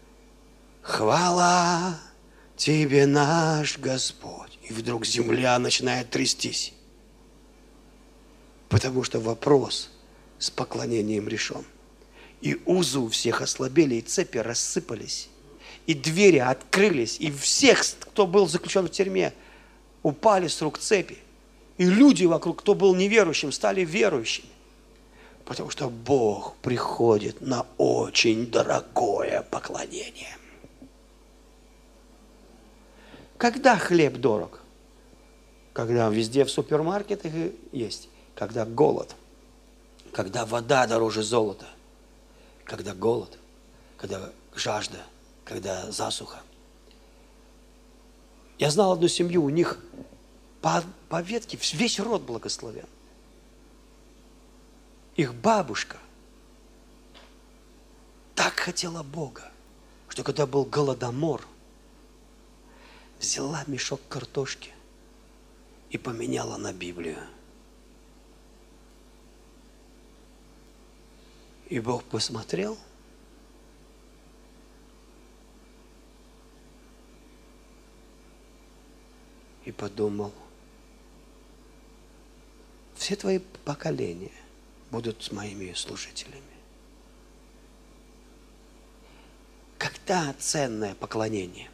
[SPEAKER 1] хвала Тебе, наш Господь. И вдруг земля начинает трястись. Потому что вопрос с поклонением решен. И узы у всех ослабели, и цепи рассыпались, и двери открылись, и всех, кто был заключен в тюрьме, упали с рук цепи. И люди вокруг, кто был неверующим, стали верующими. Потому что Бог приходит на очень дорогое поклонение. Когда хлеб дорог? Когда везде в супермаркетах есть. Когда голод. Когда вода дороже золота. Когда голод. Когда жажда. Когда засуха. Я знал одну семью, у них по ветке весь род благословен. Их бабушка так хотела Бога, что когда был голодомор, взяла мешок картошки и поменяла на Библию. И Бог посмотрел и подумал: все твои поколения будут с моими служителями. Когда ценное поклонение?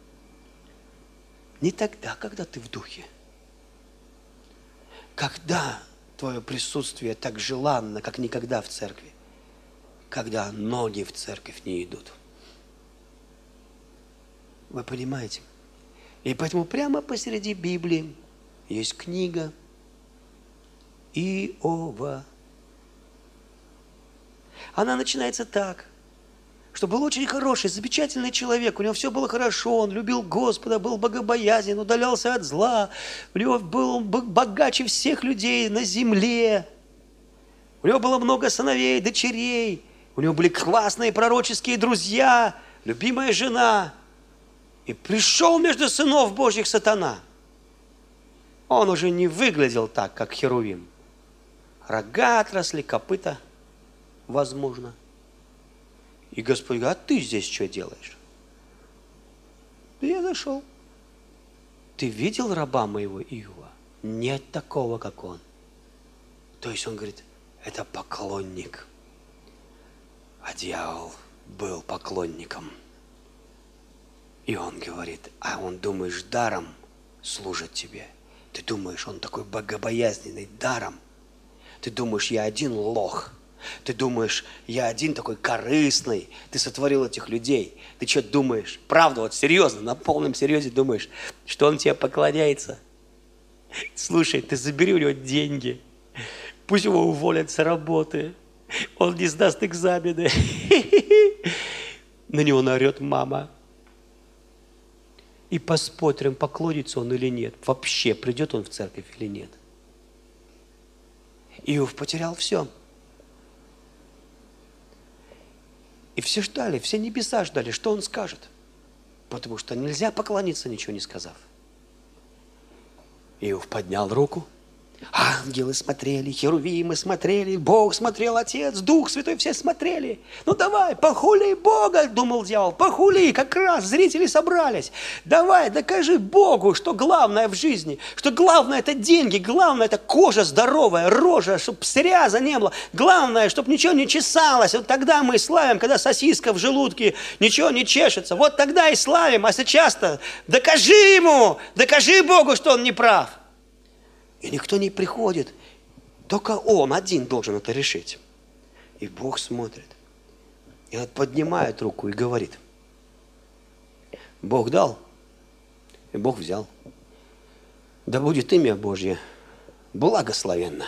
[SPEAKER 1] Не тогда, когда ты в духе. Когда твое присутствие так желанно, как никогда в церкви. Когда ноги в церковь не идут. Вы понимаете? И поэтому прямо посреди Библии есть книга Иова. Она начинается так, что был очень хороший, замечательный человек, у него все было хорошо, он любил Господа, был богобоязнен, удалялся от зла, у него был богаче всех людей на земле, у него было много сыновей, дочерей, у него были классные пророческие друзья, любимая жена. И пришел между сынов Божьих сатана. Он уже не выглядел так, как Херувим. Рога отросли, копыта, возможно. И Господь говорит: а ты здесь что делаешь? Да я зашел. Ты видел раба моего Иова? Нет такого, как он. То есть он говорит: это поклонник. А дьявол был поклонником. И он говорит: а он, думаешь, даром служит тебе? Ты думаешь, он такой богобоязненный даром? Ты думаешь, я один лох? Ты думаешь, я один такой корыстный? Ты сотворил этих людей. Ты что думаешь? Правда, вот серьезно, на полном серьезе думаешь, что он тебе поклоняется? Слушай, ты забери у него деньги. Пусть его уволят с работы. Он не сдаст экзамены. На него наорет мама. И посмотрим, поклонится он или нет. Вообще, придет он в церковь или нет. Иов потерял все. И все ждали, все небеса ждали, что он скажет. Потому что нельзя поклониться, ничего не сказав. Иов поднял руку Ангелы смотрели, херувимы смотрели, Бог смотрел, Отец, Дух Святой, все смотрели. Ну давай, похули Бога, думал дьявол, похули, как раз зрители собрались. Давай, докажи Богу, что главное в жизни, что главное это деньги, главное это кожа здоровая, рожа, чтобы псориаза не было. Главное, чтобы ничего не чесалось. Вот тогда мы славим, когда сосиска в желудке, ничего не чешется. Вот тогда и славим, а сейчас-то докажи ему, докажи Богу, что он не прав. И никто не приходит. Только он один должен это решить. И Бог смотрит. И он поднимает руку и говорит. Бог дал, и Бог взял. Да будет имя Божье благословенно.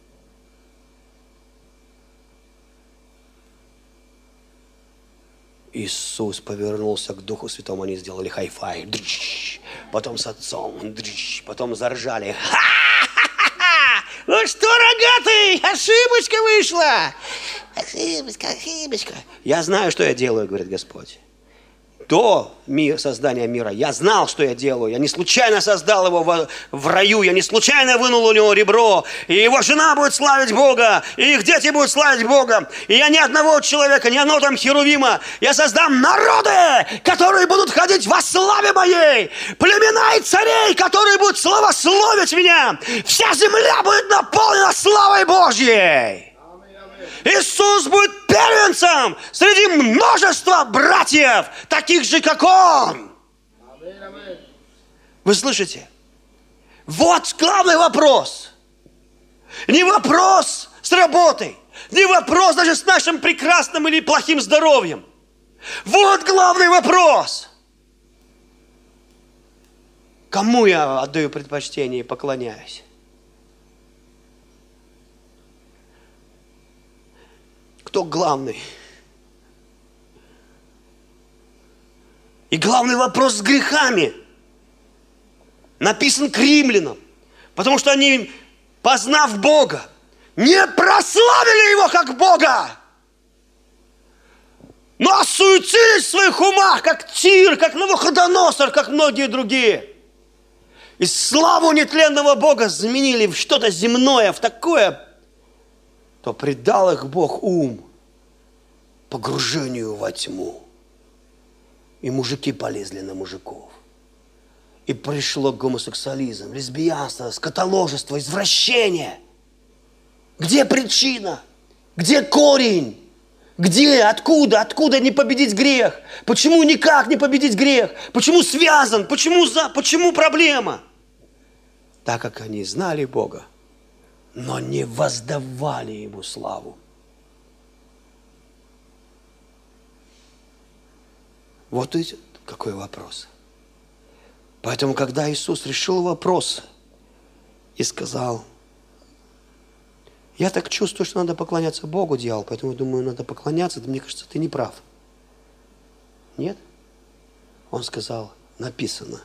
[SPEAKER 1] Иисус повернулся к Духу Святому, они сделали хай-фай, потом с Отцом, потом заржали. Ха-ха-ха! Ну что, рогатый, ошибочка вышла. Ошибочка. Я знаю, что я делаю, говорит Господь. До создания мира я знал, что я делаю. Я не случайно создал его в раю. Я не случайно вынул у него ребро. И его жена будет славить Бога. И их дети будут славить Бога. И я ни одного человека, ни одного там херувима. Я создам народы, которые будут ходить во славе моей. Племена и царей, которые будут славословить меня. Вся земля будет наполнена славой Божьей. Иисус будет первенцем среди множества братьев, таких же, как Он. Вы слышите? Вот главный вопрос. Не вопрос с работой, не вопрос даже с нашим прекрасным или плохим здоровьем. Вот главный вопрос. Кому я отдаю предпочтение и поклоняюсь? Кто главный? И главный вопрос с грехами написан к римлянам, потому что они, познав Бога, не прославили Его как Бога, но осуетились в своих умах, как Тир, как Навуходоносор, как многие другие. И славу нетленного Бога заменили в что-то земное, в такое, то предал их Бог ум погружению во тьму. И мужики полезли на мужиков. И пришло гомосексуализм, лесбиянство, скотоложество, извращение. Где причина? Где корень? Где? Откуда? Откуда не победить грех? Почему никак не победить грех? Почему связан? Почему проблема? Так как они знали Бога, но не воздавали Ему славу. Вот и какой вопрос. Поэтому, когда Иисус решил вопрос и сказал, я так чувствую, что надо поклоняться Богу, дьявол, поэтому думаю, надо поклоняться, мне кажется, ты не прав. Нет? Он сказал, написано.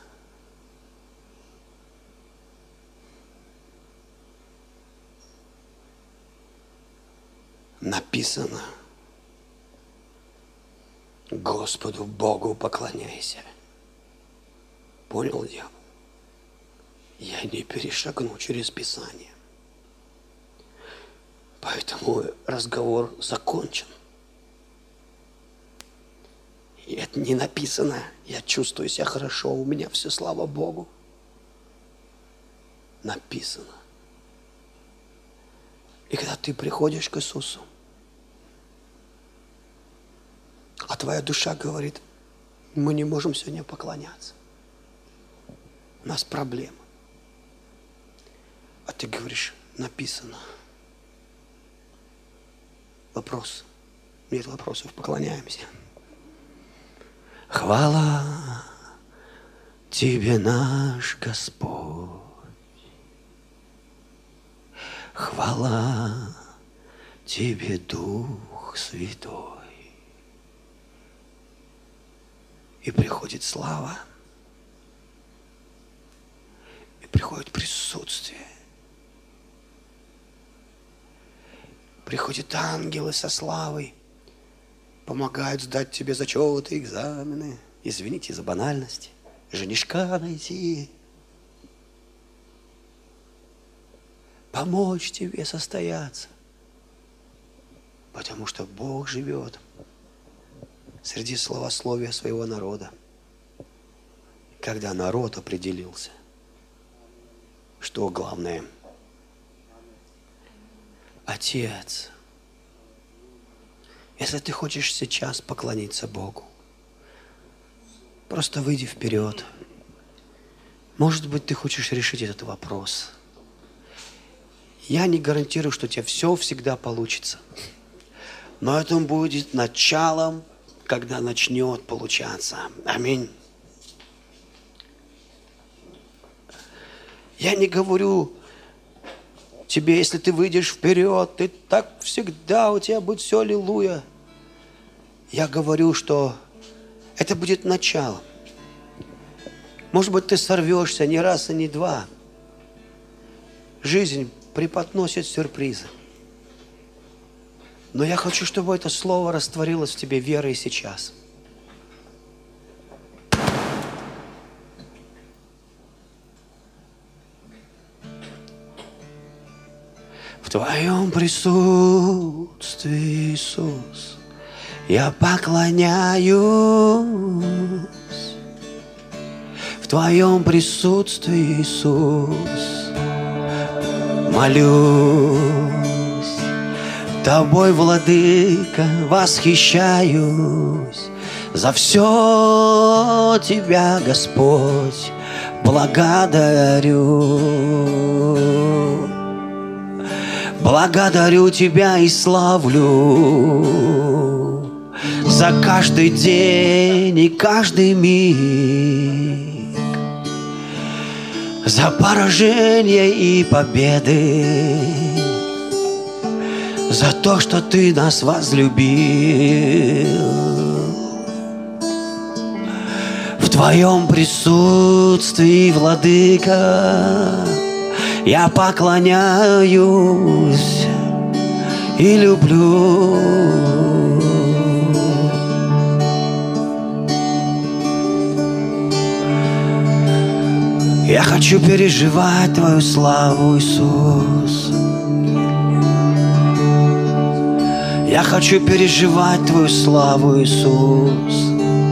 [SPEAKER 1] Написано. Господу Богу поклоняйся. Понял, дьявол? Я не перешагну через Писание. Поэтому разговор закончен. И это не написано. Я чувствую себя хорошо, у меня все, слава Богу. Написано. И когда ты приходишь к Иисусу, а твоя душа говорит, мы не можем сегодня поклоняться. У нас проблема. А ты говоришь, написано. Вопрос. Нет вопросов, поклоняемся. Хвала Тебе, наш Господь. Хвала Тебе, Дух Святой. И приходит слава. И приходит присутствие. Приходят ангелы со славой. Помогают сдать тебе зачеты, экзамены. Извините за банальность. Женишка найти. помочь тебе состояться. Потому что Бог живет среди словословия своего народа. Когда народ определился, что главное? Отец. Если ты хочешь сейчас поклониться Богу, просто выйди вперед. Может быть, ты хочешь решить этот вопрос. Я не гарантирую, что у тебя все всегда получится. Но это будет началом, когда начнет получаться. Аминь. Я не говорю тебе, если ты выйдешь вперед, ты так всегда, у тебя будет все аллилуйя. Я говорю, что это будет начало. Может быть, ты сорвешься не раз и не два. Жизнь преподносит сюрпризы. Но я хочу, чтобы это слово растворилось в тебе верой сейчас. В Твоем присутствии, Иисус, я поклоняюсь. В Твоем присутствии, Иисус, молюсь. Тобой, Владыка, восхищаюсь. За все Тебя, Господь, благодарю. Благодарю Тебя и славлю за каждый день и каждый миг, за поражения и победы, за то, что Ты нас возлюбил. В Твоем присутствии, Владыка, я поклоняюсь и люблю. Я хочу переживать Твою славу, Иисус. Я хочу переживать Твою славу, Иисус.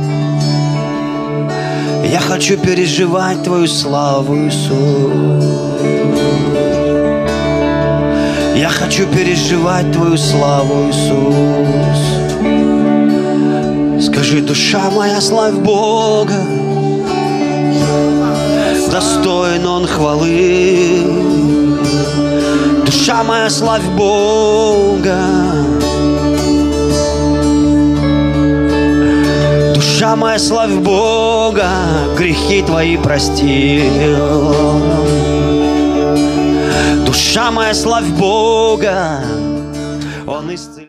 [SPEAKER 1] Я хочу переживать Твою славу, Иисус. Я хочу переживать Твою славу, Иисус. Скажи, душа моя, славь Бога, достоин Он хвалы. Душа моя, славь Бога. Душа моя, славь Бога, грехи Твои простил. Душа моя, славь Бога, Он исцелил.